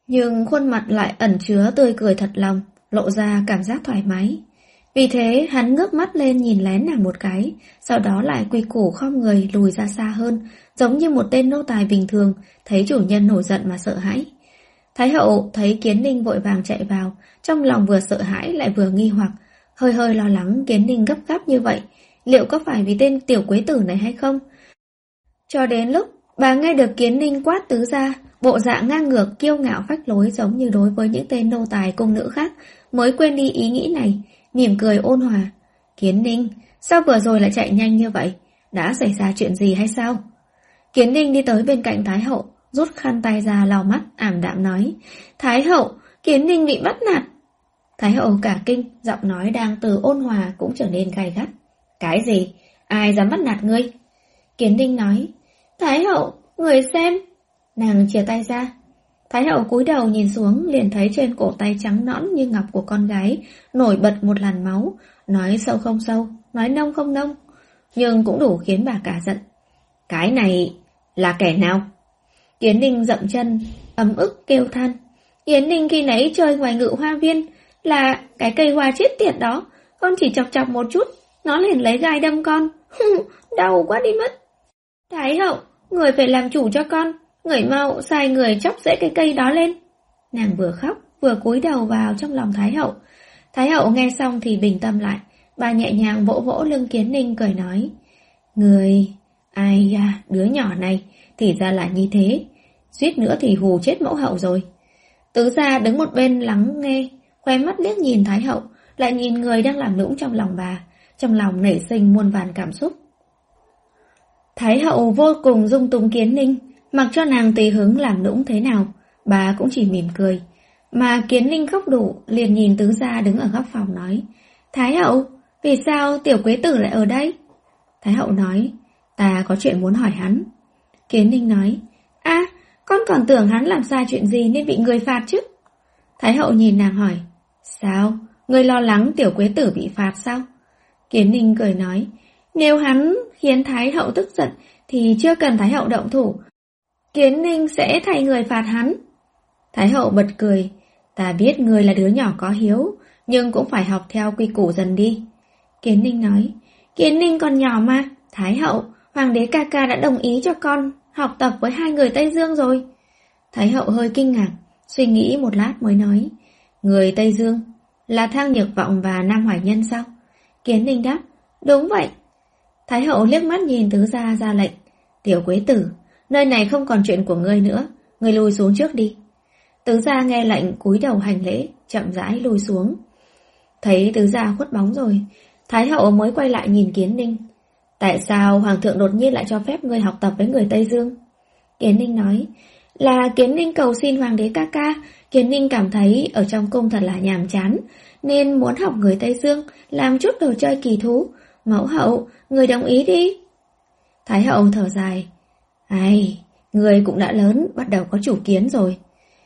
nhưng khuôn mặt lại ẩn chứa tươi cười thật lòng, lộ ra cảm giác thoải mái. Vì thế hắn ngước mắt lên nhìn lén nàng một cái, sau đó lại quy củ khom người lùi ra xa hơn, giống như một tên nô tài bình thường, thấy chủ nhân nổi giận mà sợ hãi. Thái hậu thấy Kiến Ninh vội vàng chạy vào, trong lòng vừa sợ hãi lại vừa nghi hoặc, hơi hơi lo lắng Kiến Ninh gấp gáp như vậy, liệu có phải vì tên tiểu quế tử này hay không? Cho đến lúc bà nghe được Kiến Ninh quát tứ gia, bộ dạng ngang ngược kiêu ngạo phách lối giống như đối với những tên nô tài cung nữ khác, mới quên đi ý nghĩ này, mỉm cười ôn hòa. Kiến Ninh, sao vừa rồi lại chạy nhanh như vậy? Đã xảy ra chuyện gì hay sao? Kiến Ninh đi tới bên cạnh Thái hậu, rút khăn tay ra lau mắt, ảm đạm nói. Thái hậu, Kiến Ninh bị bắt nạt. Thái hậu cả kinh, giọng nói đang từ ôn hòa cũng trở nên gay gắt. Cái gì? Ai dám bắt nạt ngươi? Kiến Ninh nói. Thái hậu, người xem. Nàng chia tay ra. Thái hậu cúi đầu nhìn xuống, liền thấy trên cổ tay trắng nõn như ngọc của con gái nổi bật một làn máu, nói sâu không sâu, nói nông không nông, nhưng cũng đủ khiến bà cả giận. Cái này là kẻ nào? Kiến Ninh dậm chân, ấm ức kêu than. Kiến Ninh khi nãy chơi ngoài ngự hoa viên, là cái cây hoa chết tiệt đó, con chỉ chọc chọc một chút, nó liền lấy gai đâm con. Đau quá đi mất. Thái hậu, người phải làm chủ cho con, người mau sai người chóc rễ cái cây đó lên. Nàng vừa khóc vừa cúi đầu vào trong lòng Thái hậu. Thái hậu nghe xong thì bình tâm lại, bà nhẹ nhàng vỗ vỗ lưng Kiến Ninh cười nói. Người, ai da, đứa nhỏ này, thì ra là như thế, suýt nữa thì hù chết mẫu hậu rồi. Tứ gia đứng một bên lắng nghe, khoe mắt liếc nhìn Thái hậu, lại nhìn người đang làm nũng trong lòng bà, trong lòng nảy sinh muôn vàn cảm xúc. Thái hậu vô cùng dung túng Kiến Ninh, mặc cho nàng tùy hứng làm nũng thế nào, bà cũng chỉ mỉm cười. Mà Kiến Ninh khóc đủ, liền nhìn tứ gia đứng ở góc phòng nói. Thái hậu, vì sao tiểu quế tử lại ở đây? Thái hậu nói, ta có chuyện muốn hỏi hắn. Kiến Ninh nói, a, con còn tưởng hắn làm sai chuyện gì nên bị người phạt chứ. Thái hậu nhìn nàng hỏi, sao, ngươi lo lắng tiểu quế tử bị phạt sao? Kiến Ninh cười nói, nếu hắn khiến Thái hậu tức giận thì chưa cần Thái hậu động thủ, Kiến Ninh sẽ thay người phạt hắn. Thái hậu bật cười, ta biết ngươi là đứa nhỏ có hiếu, nhưng cũng phải học theo quy củ dần đi. Kiến Ninh nói, Kiến Ninh còn nhỏ mà, Thái hậu, hoàng đế ca ca đã đồng ý cho con học tập với hai người Tây Dương rồi. Thái hậu hơi kinh ngạc, suy nghĩ một lát mới nói, người Tây Dương là Thang Nhược Vọng và Nam Hoài Nhân sao? Kiến Ninh đáp, đúng vậy. Thái hậu liếc mắt nhìn tứ gia ra lệnh, tiểu quế tử, nơi này không còn chuyện của ngươi nữa, ngươi lui xuống trước đi. Tứ gia nghe lệnh cúi đầu hành lễ, chậm rãi lui xuống. Thấy tứ gia khuất bóng rồi, Thái hậu mới quay lại nhìn Kiến Ninh. Tại sao hoàng thượng đột nhiên lại cho phép ngươi học tập với người Tây Dương? Kiến Ninh nói, là Kiến Ninh cầu xin hoàng đế ca ca, Kiến Ninh cảm thấy ở trong cung thật là nhàm chán, nên muốn học người Tây Dương, làm chút đồ chơi kỳ thú. Mẫu hậu, người đồng ý đi. Thái hậu thở dài, ai, người cũng đã lớn, bắt đầu có chủ kiến rồi.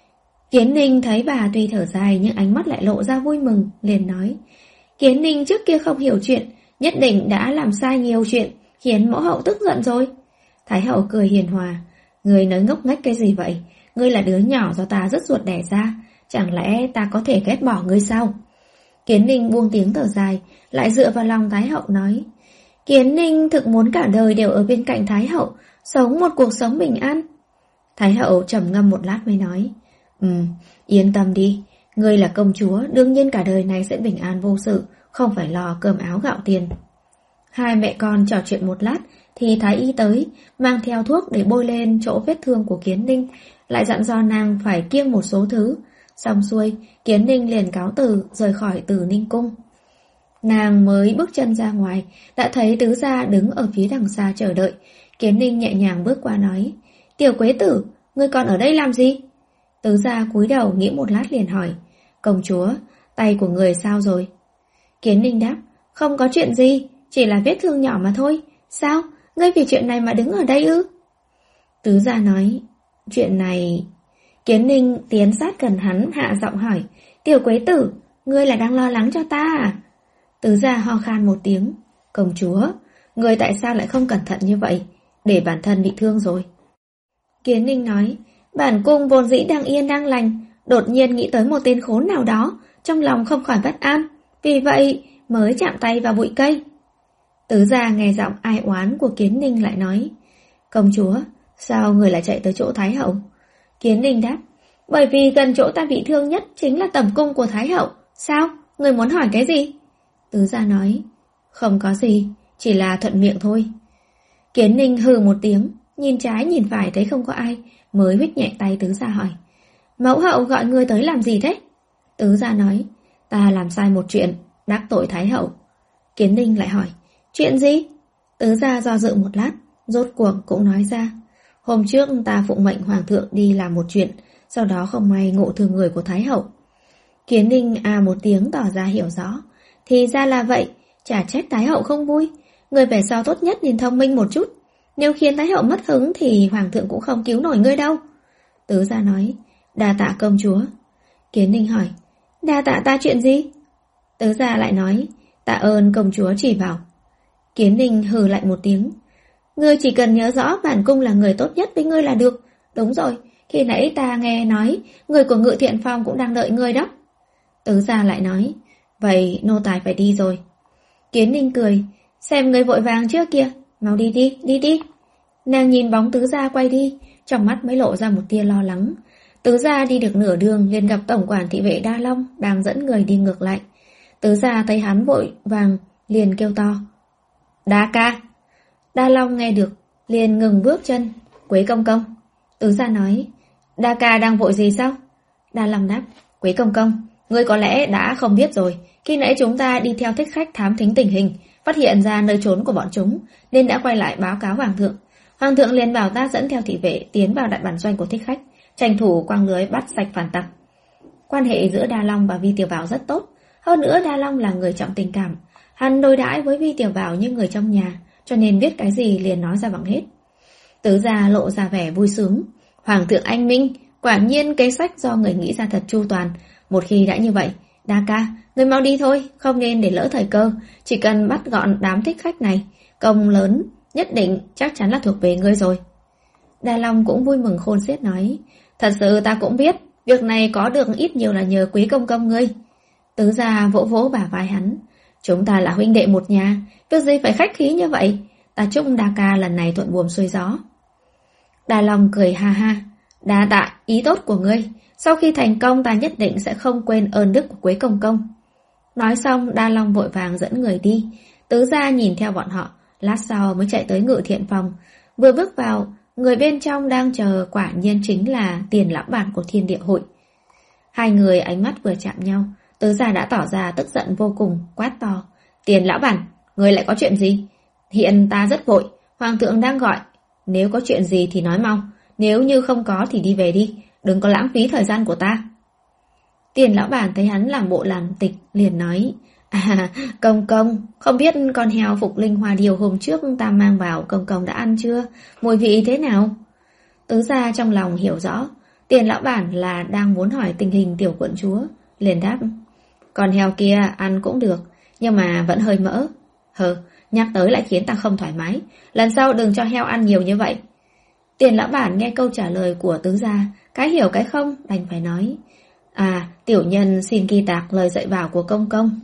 Kiến Ninh thấy bà tuy thở dài nhưng ánh mắt lại lộ ra vui mừng, liền nói, Kiến Ninh trước kia không hiểu chuyện, nhất định đã làm sai nhiều chuyện, khiến mẫu hậu tức giận rồi. Thái hậu cười hiền hòa, người nói ngốc nghếch cái gì vậy? Ngươi là đứa nhỏ do ta rất ruột đẻ ra, chẳng lẽ ta có thể ghét bỏ ngươi sao? Kiến Ninh buông tiếng thở dài, lại dựa vào lòng Thái hậu nói, Kiến Ninh thực muốn cả đời đều ở bên cạnh Thái hậu, sống một cuộc sống bình an. Thái hậu trầm ngâm một lát mới nói, Ừm, yên tâm đi, ngươi là công chúa, đương nhiên cả đời này sẽ bình an vô sự, không phải lo cơm áo gạo tiền. Hai mẹ con trò chuyện một lát, thì Thái y tới, mang theo thuốc để bôi lên chỗ vết thương của Kiến Ninh, lại dặn dò nàng phải kiêng một số thứ. Xong xuôi, Kiến Ninh liền cáo từ, rời khỏi Từ Ninh Cung. Nàng mới bước chân ra ngoài, đã thấy tứ gia đứng ở phía đằng xa chờ đợi. Kiến Ninh nhẹ nhàng bước qua nói, tiểu quế tử, ngươi còn ở đây làm gì? Tứ gia cúi đầu nghĩ một lát liền hỏi, công chúa, tay của người sao rồi? Kiến Ninh đáp, không có chuyện gì, chỉ là vết thương nhỏ mà thôi. Sao? Ngươi vì chuyện này mà đứng ở đây ư? Tứ gia nói, chuyện này... Kiến Ninh tiến sát gần hắn, hạ giọng hỏi, tiểu quế tử, ngươi là đang lo lắng cho ta à? Tứ gia ho khan một tiếng, công chúa, ngươi tại sao lại không cẩn thận như vậy, để bản thân bị thương rồi? Kiến Ninh nói, bản cung vốn dĩ đang yên đang lành, đột nhiên nghĩ tới một tên khốn nào đó, trong lòng không khỏi bất an, vì vậy mới chạm tay vào bụi cây. Tứ gia nghe giọng ai oán của Kiến Ninh lại nói, công chúa, sao người lại chạy tới chỗ Thái hậu? Kiến Ninh đáp, bởi vì gần chỗ ta bị thương nhất chính là tẩm cung của Thái hậu. Sao? Người muốn hỏi cái gì? Tứ gia nói, không có gì, chỉ là thuận miệng thôi. Kiến Ninh hừ một tiếng, nhìn trái nhìn phải thấy không có ai, mới huých nhẹ tay tứ gia hỏi, mẫu hậu gọi người tới làm gì thế? Tứ gia nói, ta làm sai một chuyện, đắc tội Thái hậu. Kiến Ninh lại hỏi, chuyện gì? Tứ gia do dự một lát, rốt cuộc cũng nói ra, hôm trước ta phụng mệnh hoàng thượng đi làm một chuyện, sau đó không may ngộ thương người của Thái hậu. Kiến Ninh à một tiếng tỏ ra hiểu rõ, thì ra là vậy, chả trách Thái hậu không vui, người về sau tốt nhất nên thông minh một chút, nếu khiến Thái hậu mất hứng thì hoàng thượng cũng không cứu nổi ngươi đâu. Tứ gia nói, đa tạ công chúa. Kiến Ninh hỏi, đa tạ ta chuyện gì? Tứ gia lại nói, tạ ơn công chúa chỉ bảo. Kiến Ninh hừ lạnh một tiếng, ngươi chỉ cần nhớ rõ bản cung là người tốt nhất với ngươi là được. Đúng rồi, khi nãy ta nghe nói người của Ngự Thiện Phòng cũng đang đợi ngươi đó. Tứ gia lại nói, vậy nô tài phải đi rồi. Kiến Ninh cười, xem ngươi vội vàng trước kìa, mau đi đi, đi đi. Nàng nhìn bóng tứ gia quay đi, trong mắt mới lộ ra một tia lo lắng. Tứ gia đi được nửa đường liền gặp tổng quản thị vệ Đa Long đang dẫn người đi ngược lại. Tứ gia thấy hắn vội vàng liền kêu to, Đa ca. Đa Long nghe được liền ngừng bước chân, Quế công công. Tứ gia nói, Đa ca đang vội gì sao? Đa Long đáp, Quế công công, ngươi có lẽ đã không biết rồi, khi nãy chúng ta đi theo thích khách thám thính tình hình, phát hiện ra nơi trốn của bọn chúng, nên đã quay lại báo cáo hoàng thượng. Hoàng thượng liền bảo ta dẫn theo thị vệ tiến vào đại bản doanh của thích khách, tranh thủ quăng lưới bắt sạch phản tặc. Quan hệ giữa Đa Long và Vi Tiểu Bảo rất tốt, hơn nữa Đa Long là người trọng tình cảm, hắn đối đãi với Vi Tiểu Bảo như người trong nhà, cho nên biết cái gì liền nói ra bằng hết. Tứ gia lộ ra vẻ vui sướng, hoàng thượng anh minh, quả nhiên kế sách do người nghĩ ra thật chu toàn. Một khi đã như vậy, Đa ca, người mau đi thôi, không nên để lỡ thời cơ, chỉ cần bắt gọn đám thích khách này, công lớn nhất định chắc chắn là thuộc về ngươi rồi. Đa Long cũng vui mừng khôn xiết nói, thật sự ta cũng biết, việc này có được ít nhiều là nhờ Quý công công ngươi. Tứ gia vỗ vỗ bả vai hắn, chúng ta là huynh đệ một nhà, việc gì phải khách khí như vậy, ta chúc Đa ca lần này thuận buồm xuôi gió. Đa Long cười ha ha, đa tạ ý tốt của ngươi, sau khi thành công ta nhất định sẽ không quên ơn đức của Quế công công. Nói xong Đa Long vội vàng dẫn người đi, tứ gia nhìn theo bọn họ, lát sau mới chạy tới Ngự Thiện Phòng. Vừa bước vào, người bên trong đang chờ quả nhiên chính là Tiền lão bản của Thiên Địa hội. Hai người ánh mắt vừa chạm nhau, tứ gia đã tỏ ra tức giận vô cùng, quát to, Tiền lão bản, người lại có chuyện gì? Hiện ta rất vội, hoàng thượng đang gọi, nếu có chuyện gì thì nói mau, nếu như không có thì đi về đi, đừng có lãng phí thời gian của ta. Tiền lão bản thấy hắn làm bộ làm tịch liền nói, à công công, không biết con heo Phục Linh Hoa Điều hôm trước ta mang vào công công đã ăn chưa, mùi vị thế nào? Tứ gia trong lòng hiểu rõ, Tiền lão bản là đang muốn hỏi tình hình tiểu quận chúa, liền đáp, con heo kia ăn cũng được, nhưng mà vẫn hơi mỡ. Hừ, nhắc tới lại khiến ta không thoải mái, lần sau đừng cho heo ăn nhiều như vậy. Tiền lão bản nghe câu trả lời của tứ gia, cái hiểu cái không, đành phải nói, à, tiểu nhân xin ghi tạc lời dạy bảo của công công.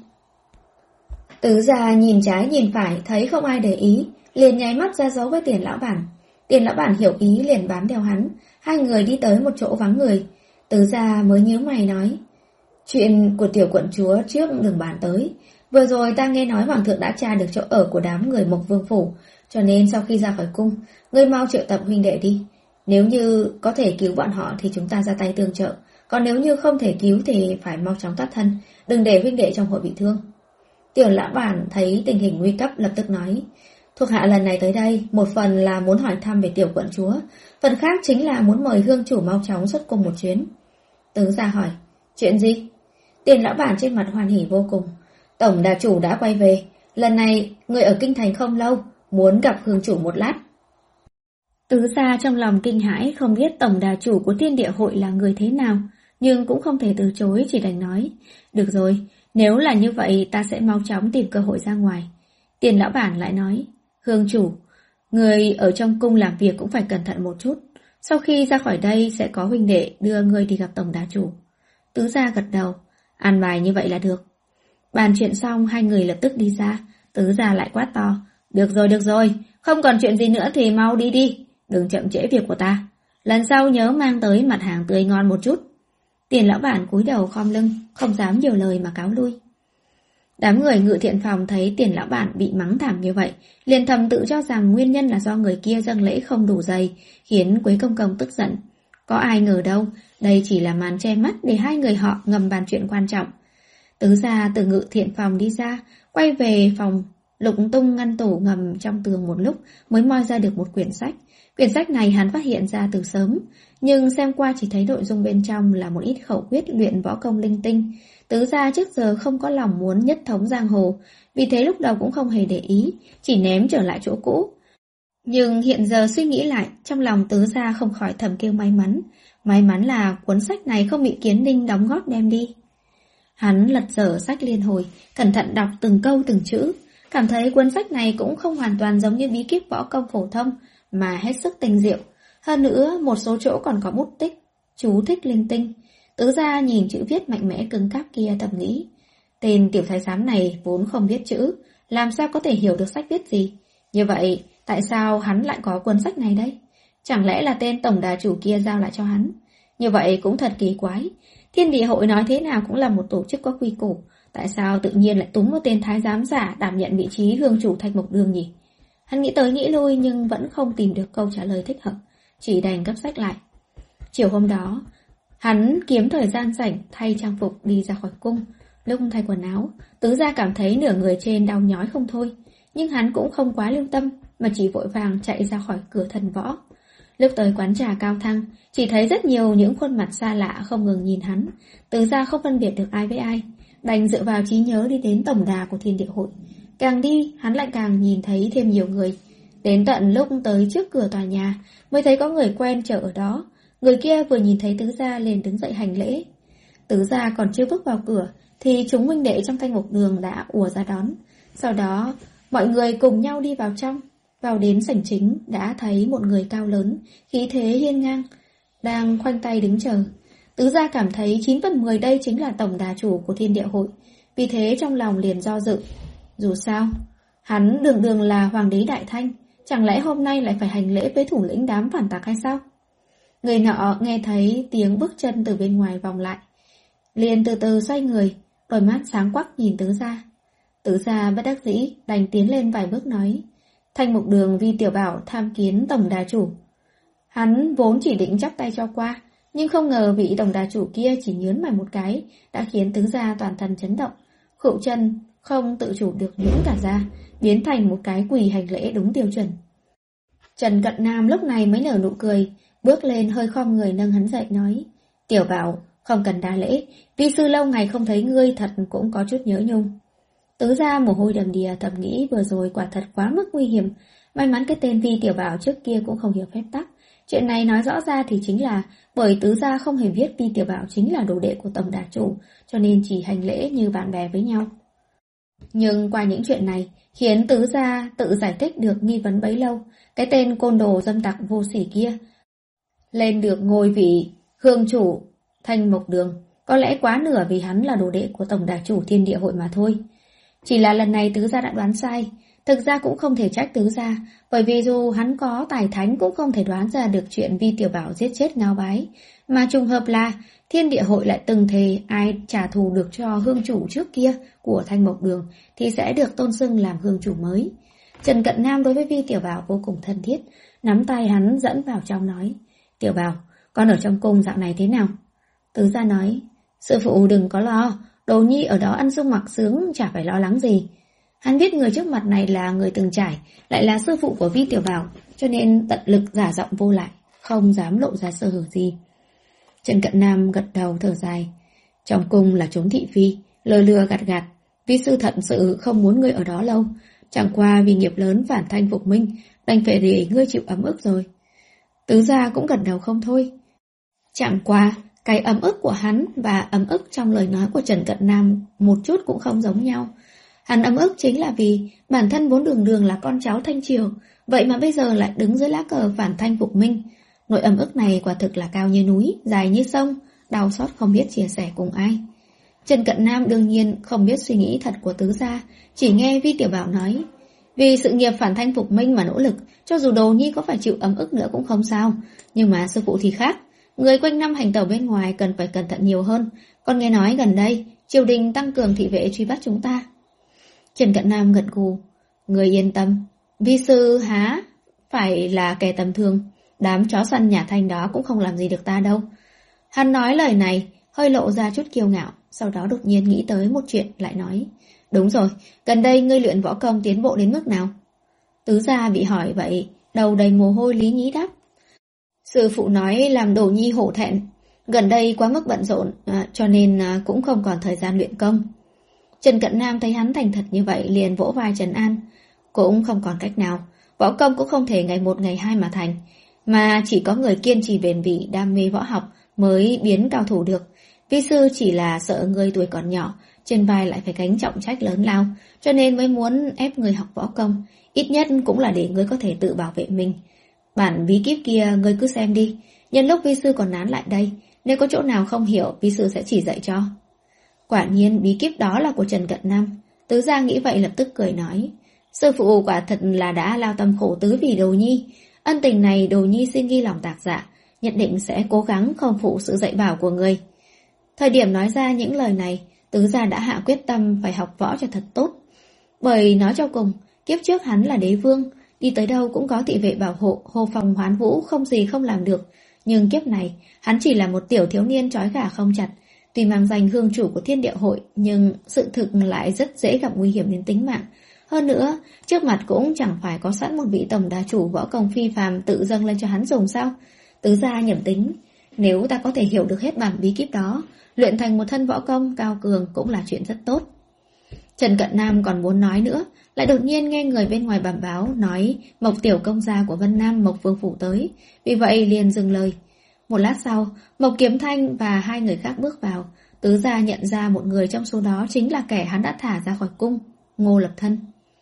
Tứ gia nhìn trái nhìn phải thấy không ai để ý, liền nháy mắt ra dấu với Tiền lão bản. Tiền lão bản hiểu ý liền bám theo hắn, hai người đi tới một chỗ vắng người. Tứ gia mới nhíu mày nói, chuyện của tiểu quận chúa trước đừng bàn tới, vừa rồi ta nghe nói hoàng thượng đã tra được chỗ ở của đám người Mộc Vương phủ, cho nên sau khi ra khỏi cung, ngươi mau triệu tập huynh đệ đi. Nếu như có thể cứu bọn họ thì chúng ta ra tay tương trợ, còn nếu như không thể cứu thì phải mau chóng thoát thân, đừng để huynh đệ trong hội bị thương. Tiểu lão bản thấy tình hình nguy cấp lập tức nói, thuộc hạ lần này tới đây, một phần là muốn hỏi thăm về tiểu quận chúa, phần khác chính là muốn mời hương chủ mau chóng xuất cung một chuyến. Tứ gia hỏi, chuyện gì? Tiền lão bản trên mặt hoan hỉ vô cùng, tổng đà chủ đã quay về, lần này người ở kinh thành không lâu, muốn gặp hương chủ một lát. Tứ gia trong lòng kinh hãi, không biết tổng đà chủ của Thiên Địa hội là người thế nào, nhưng cũng không thể từ chối, chỉ đành nói, được rồi, nếu là như vậy ta sẽ mau chóng tìm cơ hội ra ngoài. Tiền lão bản lại nói, hương chủ, người ở trong cung làm việc cũng phải cẩn thận một chút, sau khi ra khỏi đây sẽ có huynh đệ đưa người đi gặp tổng đà chủ. Tứ gia gật đầu. An bài như vậy là được. Bàn chuyện xong, hai người lập tức đi ra. Tứ gia lại quát to. Được rồi, được rồi, không còn chuyện gì nữa thì mau đi đi. Đừng chậm trễ việc của ta. Lần sau nhớ mang tới mặt hàng tươi ngon một chút. Tiền lão bản cúi đầu khom lưng, không dám nhiều lời mà cáo lui. Đám người Ngự Thiện Phòng thấy Tiền lão bản bị mắng thảm như vậy, liền thầm tự cho rằng nguyên nhân là do người kia dâng lễ không đủ dày, khiến Quế Công Công tức giận. Có ai ngờ đâu, đây chỉ là màn che mắt để hai người họ ngầm bàn chuyện quan trọng. Tứ gia từ Ngự Thiện Phòng đi ra, quay về phòng, lục tung ngăn tủ ngầm trong tường một lúc mới moi ra được một quyển sách. Quyển sách này hắn phát hiện ra từ sớm, nhưng xem qua chỉ thấy nội dung bên trong là một ít khẩu quyết luyện võ công linh tinh. Tứ gia trước giờ không có lòng muốn nhất thống giang hồ, vì thế lúc đầu cũng không hề để ý, chỉ ném trở lại chỗ cũ. Nhưng hiện giờ suy nghĩ lại, trong lòng tứ gia không khỏi thầm kêu may mắn. May mắn là cuốn sách này không bị Kiến Ninh đóng góp đem đi. Hắn lật dở sách liên hồi, cẩn thận đọc từng câu từng chữ, cảm thấy cuốn sách này cũng không hoàn toàn giống như bí kíp võ công phổ thông, mà hết sức tinh diệu. Hơn nữa, một số chỗ còn có bút tích, chú thích linh tinh. Tứ gia nhìn chữ viết mạnh mẽ cứng cáp kia thầm nghĩ. Tên tiểu thái giám này vốn không biết chữ, làm sao có thể hiểu được sách viết gì? Như vậy, tại sao hắn lại có cuốn sách này đây? Chẳng lẽ là tên tổng đà chủ kia giao lại cho hắn? Như vậy cũng thật kỳ quái. Thiên địa hội nói thế nào cũng là một tổ chức có quy củ, tại sao tự nhiên lại túm một tên thái giám giả đảm nhận vị trí hương chủ Thạch Mộc Đường nhỉ? Hắn nghĩ tới nghĩ lui nhưng vẫn không tìm được câu trả lời thích hợp, chỉ đành gấp sách lại. Chiều hôm đó, hắn kiếm thời gian rảnh thay trang phục đi ra khỏi cung. Lúc thay quần áo, tứ gia cảm thấy nửa người trên đau nhói không thôi, nhưng hắn cũng không quá lưu tâm mà chỉ vội vàng chạy ra khỏi cửa thần võ. Lúc tới quán trà Cao Thăng, chỉ thấy rất nhiều những khuôn mặt xa lạ không ngừng nhìn hắn. Tứ gia không phân biệt được ai với ai, đành dựa vào trí nhớ đi đến tổng đà của Thiên Địa Hội. Càng đi, hắn lại càng nhìn thấy thêm nhiều người. Đến tận lúc tới trước cửa tòa nhà, mới thấy có người quen chờ ở đó. Người kia vừa nhìn thấy tứ gia liền đứng dậy hành lễ. Tứ gia còn chưa bước vào cửa, thì chúng huynh đệ trong Thanh Mục Đường đã ùa ra đón. Sau đó, mọi người cùng nhau đi vào trong. Vào đến sảnh chính, đã thấy một người cao lớn, khí thế hiên ngang, đang khoanh tay đứng chờ. Tứ gia cảm thấy chín phần mười đây chính là tổng đà chủ của Thiên Địa Hội, vì thế trong lòng liền do dự. Dù sao, hắn đường đường là hoàng đế Đại Thanh, chẳng lẽ hôm nay lại phải hành lễ với thủ lĩnh đám phản tặc hay sao? Người nọ nghe thấy tiếng bước chân từ bên ngoài vòng lại, liền từ từ xoay người, đôi mắt sáng quắc nhìn tứ gia. Tứ gia bất đắc dĩ đành tiến lên vài bước nói: Thanh Mục Đường Vi tiểu bảo tham kiến tổng đà chủ. Hắn vốn chỉ định chắp tay cho qua, nhưng không ngờ vị tổng đà chủ kia chỉ nhớn mày một cái đã khiến tứ gia toàn thân chấn động, khuỵu chân không tự chủ được nhũn cả ra, biến thành một cái quỳ hành lễ đúng tiêu chuẩn. Trần Cận Nam lúc này mới nở nụ cười, bước lên hơi khom người nâng hắn dậy nói: Tiểu bảo, không cần đa lễ, vi sư lâu ngày không thấy ngươi thật cũng có chút nhớ nhung. Tứ gia mồ hôi đầm đìa thầm nghĩ vừa rồi quả thật quá mức nguy hiểm, may mắn cái tên Vi tiểu bảo trước kia cũng không hiểu phép tắc. Chuyện này nói rõ ra thì chính là bởi tứ gia không hề biết Vi tiểu bảo chính là đồ đệ của tổng đà chủ, cho nên chỉ hành lễ như bạn bè với nhau. Nhưng qua những chuyện này khiến tứ gia tự giải thích được nghi vấn bấy lâu, cái tên côn đồ dâm tặc vô sỉ kia lên được ngôi vị hương chủ Thanh Mộc Đường, có lẽ quá nửa vì hắn là đồ đệ của tổng đà chủ Thiên Địa Hội mà thôi. Chỉ là lần này tứ gia đã đoán sai, thực ra cũng không thể trách tứ gia, bởi vì dù hắn có tài thánh cũng không thể đoán ra được chuyện Vi tiểu bảo giết chết Ngao Bái, mà trùng hợp là Thiên Địa Hội lại từng thề ai trả thù được cho hương chủ trước kia của Thanh Mộc Đường thì sẽ được tôn xưng làm hương chủ mới. Trần Cận Nam đối với Vi tiểu bảo vô cùng thân thiết, nắm tay hắn dẫn vào trong nói: Tiểu bảo, con ở trong cung dạo này thế nào? Tứ gia nói: Sư phụ đừng có lo, đồ nhi ở đó ăn sung mặc sướng, chả phải lo lắng gì. Hắn biết người trước mặt này là người từng trải, lại là sư phụ của Vi tiểu bảo, cho nên tận lực giả giọng vô lại, không dám lộ ra sơ hở gì. Trần Cận Nam gật đầu thở dài: Trong cung là chốn thị phi, lừa lừa gạt gạt, vi sư thật sự không muốn ngươi ở đó lâu, chẳng qua vì nghiệp lớn phản thanh phục minh, đành phải để ngươi chịu ấm ức rồi. Tứ gia cũng gật đầu không thôi. Chẳng qua cái ấm ức của hắn và ấm ức trong lời nói của Trần Cận Nam một chút cũng không giống nhau. Hắn ấm ức chính là vì bản thân vốn đường đường là con cháu Thanh Triều, vậy mà bây giờ lại đứng dưới lá cờ phản thanh phục minh. Nội ấm ức này quả thực là cao như núi, dài như sông, đau xót không biết chia sẻ cùng ai. Trần Cận Nam đương nhiên không biết suy nghĩ thật của tứ gia, chỉ nghe Vi Tiểu Bảo nói, vì sự nghiệp phản thanh phục minh mà nỗ lực, cho dù Đồ Nhi có phải chịu ấm ức nữa cũng không sao, nhưng mà sư phụ thì khác, người quanh năm hành tẩu bên ngoài cần phải cẩn thận nhiều hơn, còn nghe nói gần đây triều đình tăng cường thị vệ truy bắt chúng ta. Trần Cận Nam gật gù, người yên tâm, vi sư há phải là kẻ tầm thường, đám chó săn nhà Thanh đó cũng không làm gì được ta đâu. Hắn nói lời này hơi lộ ra chút kiêu ngạo, sau đó đột nhiên nghĩ tới một chuyện lại nói, đúng rồi, gần đây ngươi luyện võ công tiến bộ đến mức nào? Tứ gia bị hỏi vậy, đầu đầy mồ hôi lý nhí đáp, sư phụ nói làm Đồ Nhi hổ thẹn, gần đây quá mức bận rộn, à, cho nên à, cũng không còn thời gian luyện công. Trần Cận Nam thấy hắn thành thật như vậy liền vỗ vai trấn an, cũng không còn cách nào, võ công cũng không thể ngày một ngày hai mà thành, mà chỉ có người kiên trì bền bỉ đam mê võ học mới biến cao thủ được. Vi sư chỉ là sợ ngươi tuổi còn nhỏ, trên vai lại phải gánh trọng trách lớn lao, cho nên mới muốn ép ngươi học võ công, ít nhất cũng là để ngươi có thể tự bảo vệ mình. Bản bí kíp kia ngươi cứ xem đi, nhân lúc vi sư còn nán lại đây, nếu có chỗ nào không hiểu vi sư sẽ chỉ dạy cho. Quả nhiên bí kíp đó là của Trần Cận Nam. Tứ gia nghĩ vậy lập tức cười nói, sư phụ quả thật là đã lao tâm khổ tứ vì Đồ Nhi, ân tình này Đồ Nhi xin ghi lòng tạc dạ, nhất định sẽ cố gắng không phụ sự dạy bảo của người. Thời điểm nói ra những lời này, tứ gia đã hạ quyết tâm phải học võ cho thật tốt. Bởi nói cho cùng, kiếp trước hắn là đế vương, đi tới đâu cũng có thị vệ bảo hộ, hồ phòng hoán vũ, không gì không làm được. Nhưng kiếp này, hắn chỉ là một tiểu thiếu niên trói gà không chặt, tuy mang danh hương chủ của Thiên Địa Hội, nhưng sự thực lại rất dễ gặp nguy hiểm đến tính mạng. Hơn nữa, trước mặt cũng chẳng phải có sẵn một vị tổng đà chủ võ công phi phàm tự dâng lên cho hắn dùng sao? Tứ gia nhẩm tính, nếu ta có thể hiểu được hết bản bí kíp đó, luyện thành một thân võ công cao cường cũng là chuyện rất tốt. Trần Cận Nam còn muốn nói nữa, lại đột nhiên nghe người bên ngoài bẩm báo nói Mộc tiểu công gia của Vân Nam Mộc Vương phủ tới, vì vậy liền dừng lời. Một lát sau, Mộc Kiếm Thanh và hai người khác bước vào, tứ gia nhận ra một người trong số đó chính là kẻ hắn đã thả ra khỏi cung, Ngô Lập Thân.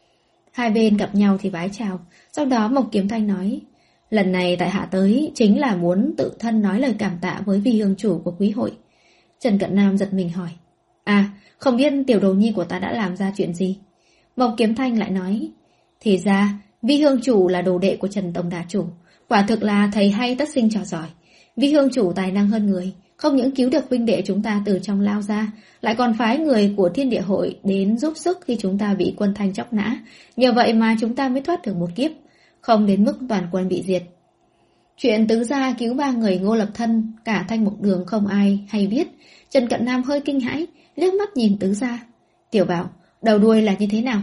Hai bên gặp nhau thì vái chào, sau đó Mộc Kiếm Thanh nói, lần này tại hạ tới chính là muốn tự thân nói lời cảm tạ với vị hương chủ của quý hội. Trần Cận Nam giật mình hỏi, à, không biết tiểu Đồ Nhi của ta đã làm ra chuyện gì? Mộc Kiếm Thanh lại nói, thì ra, vi hương chủ là đồ đệ của Trần Tổng Đà Chủ, quả thực là thầy hay tất sinh trò giỏi. Vi hương chủ tài năng hơn người, không những cứu được huynh đệ chúng ta từ trong lao ra, lại còn phái người của Thiên Địa Hội đến giúp sức khi chúng ta bị quân Thanh chóc nã. Nhờ vậy mà chúng ta mới thoát được một kiếp, không đến mức toàn quân bị diệt. Chuyện tứ gia cứu ba người Ngô Lập Thân, cả Thanh Mục Đường không ai hay biết. Trần Cận Nam hơi kinh hãi, liếc mắt nhìn tứ gia. Tiểu Bảo, đầu đuôi là như thế nào?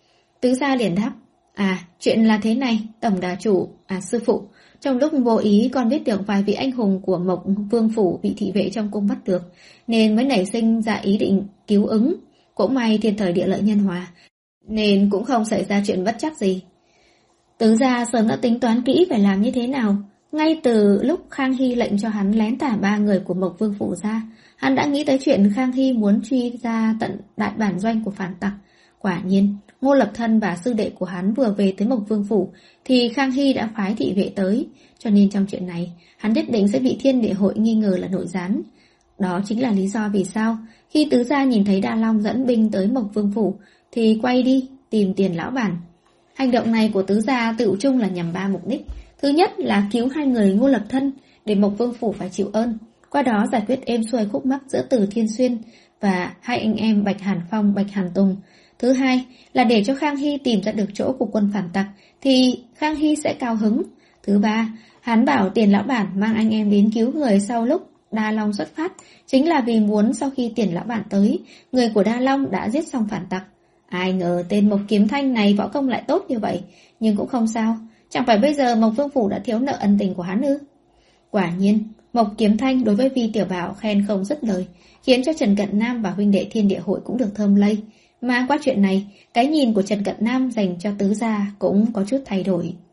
Tứ gia liền đáp, à, chuyện là thế này, Tổng Đà Chủ, à sư phụ, trong lúc vô ý con biết được vài vị anh hùng của Mộc Vương phủ bị thị vệ trong cung bắt được, nên mới nảy sinh ra ý định cứu ứng. Cũng may thiên thời địa lợi nhân hòa, nên cũng không xảy ra chuyện bất trắc gì. Tứ gia sớm đã tính toán kỹ phải làm như thế nào. Ngay từ lúc Khang Hy lệnh cho hắn lén tả ba người của Mộc Vương phủ ra, hắn đã nghĩ tới chuyện Khang Hy muốn truy ra tận đại bản doanh của phản tặc. Quả nhiên, Ngô Lập Thân và sư đệ của hắn vừa về tới Mộc Vương phủ thì Khang Hy đã phái thị vệ tới, cho nên trong chuyện này hắn nhất định sẽ bị Thiên Địa Hội nghi ngờ là nội gián. Đó chính là lý do vì sao khi tứ gia nhìn thấy Đa Long dẫn binh tới Mộc Vương phủ thì quay đi tìm Tiền lão bản. Hành động này của tứ gia tự chung là nhằm ba mục đích. Thứ nhất là cứu hai người Ngô Lập Thân để Mộc Vương phủ phải chịu ơn, qua đó giải quyết êm xuôi khúc mắc giữa Từ Thiên Xuyên và hai anh em Bạch Hàn Phong, Bạch Hàn Tùng. Thứ hai là để cho Khang Hy tìm ra được chỗ của quân phản tặc thì Khang Hy sẽ cao hứng. Thứ ba, hắn bảo Tiền lão bản mang anh em đến cứu người sau lúc Đa Long xuất phát, chính là vì muốn sau khi Tiền lão bản tới, người của Đa Long đã giết xong phản tặc. Ai ngờ tên Mộc Kiếm Thanh này võ công lại tốt như vậy, nhưng cũng không sao, chẳng phải bây giờ Mộc Vương phủ đã thiếu nợ ân tình của hắn ư? Quả nhiên, Mộc Kiếm Thanh đối với Vi Tiểu Bảo khen không dứt lời, khiến cho Trần Cận Nam và huynh đệ Thiên Địa Hội cũng được thơm lây. Mà qua chuyện này, cái nhìn của Trần Cận Nam dành cho tứ gia cũng có chút thay đổi.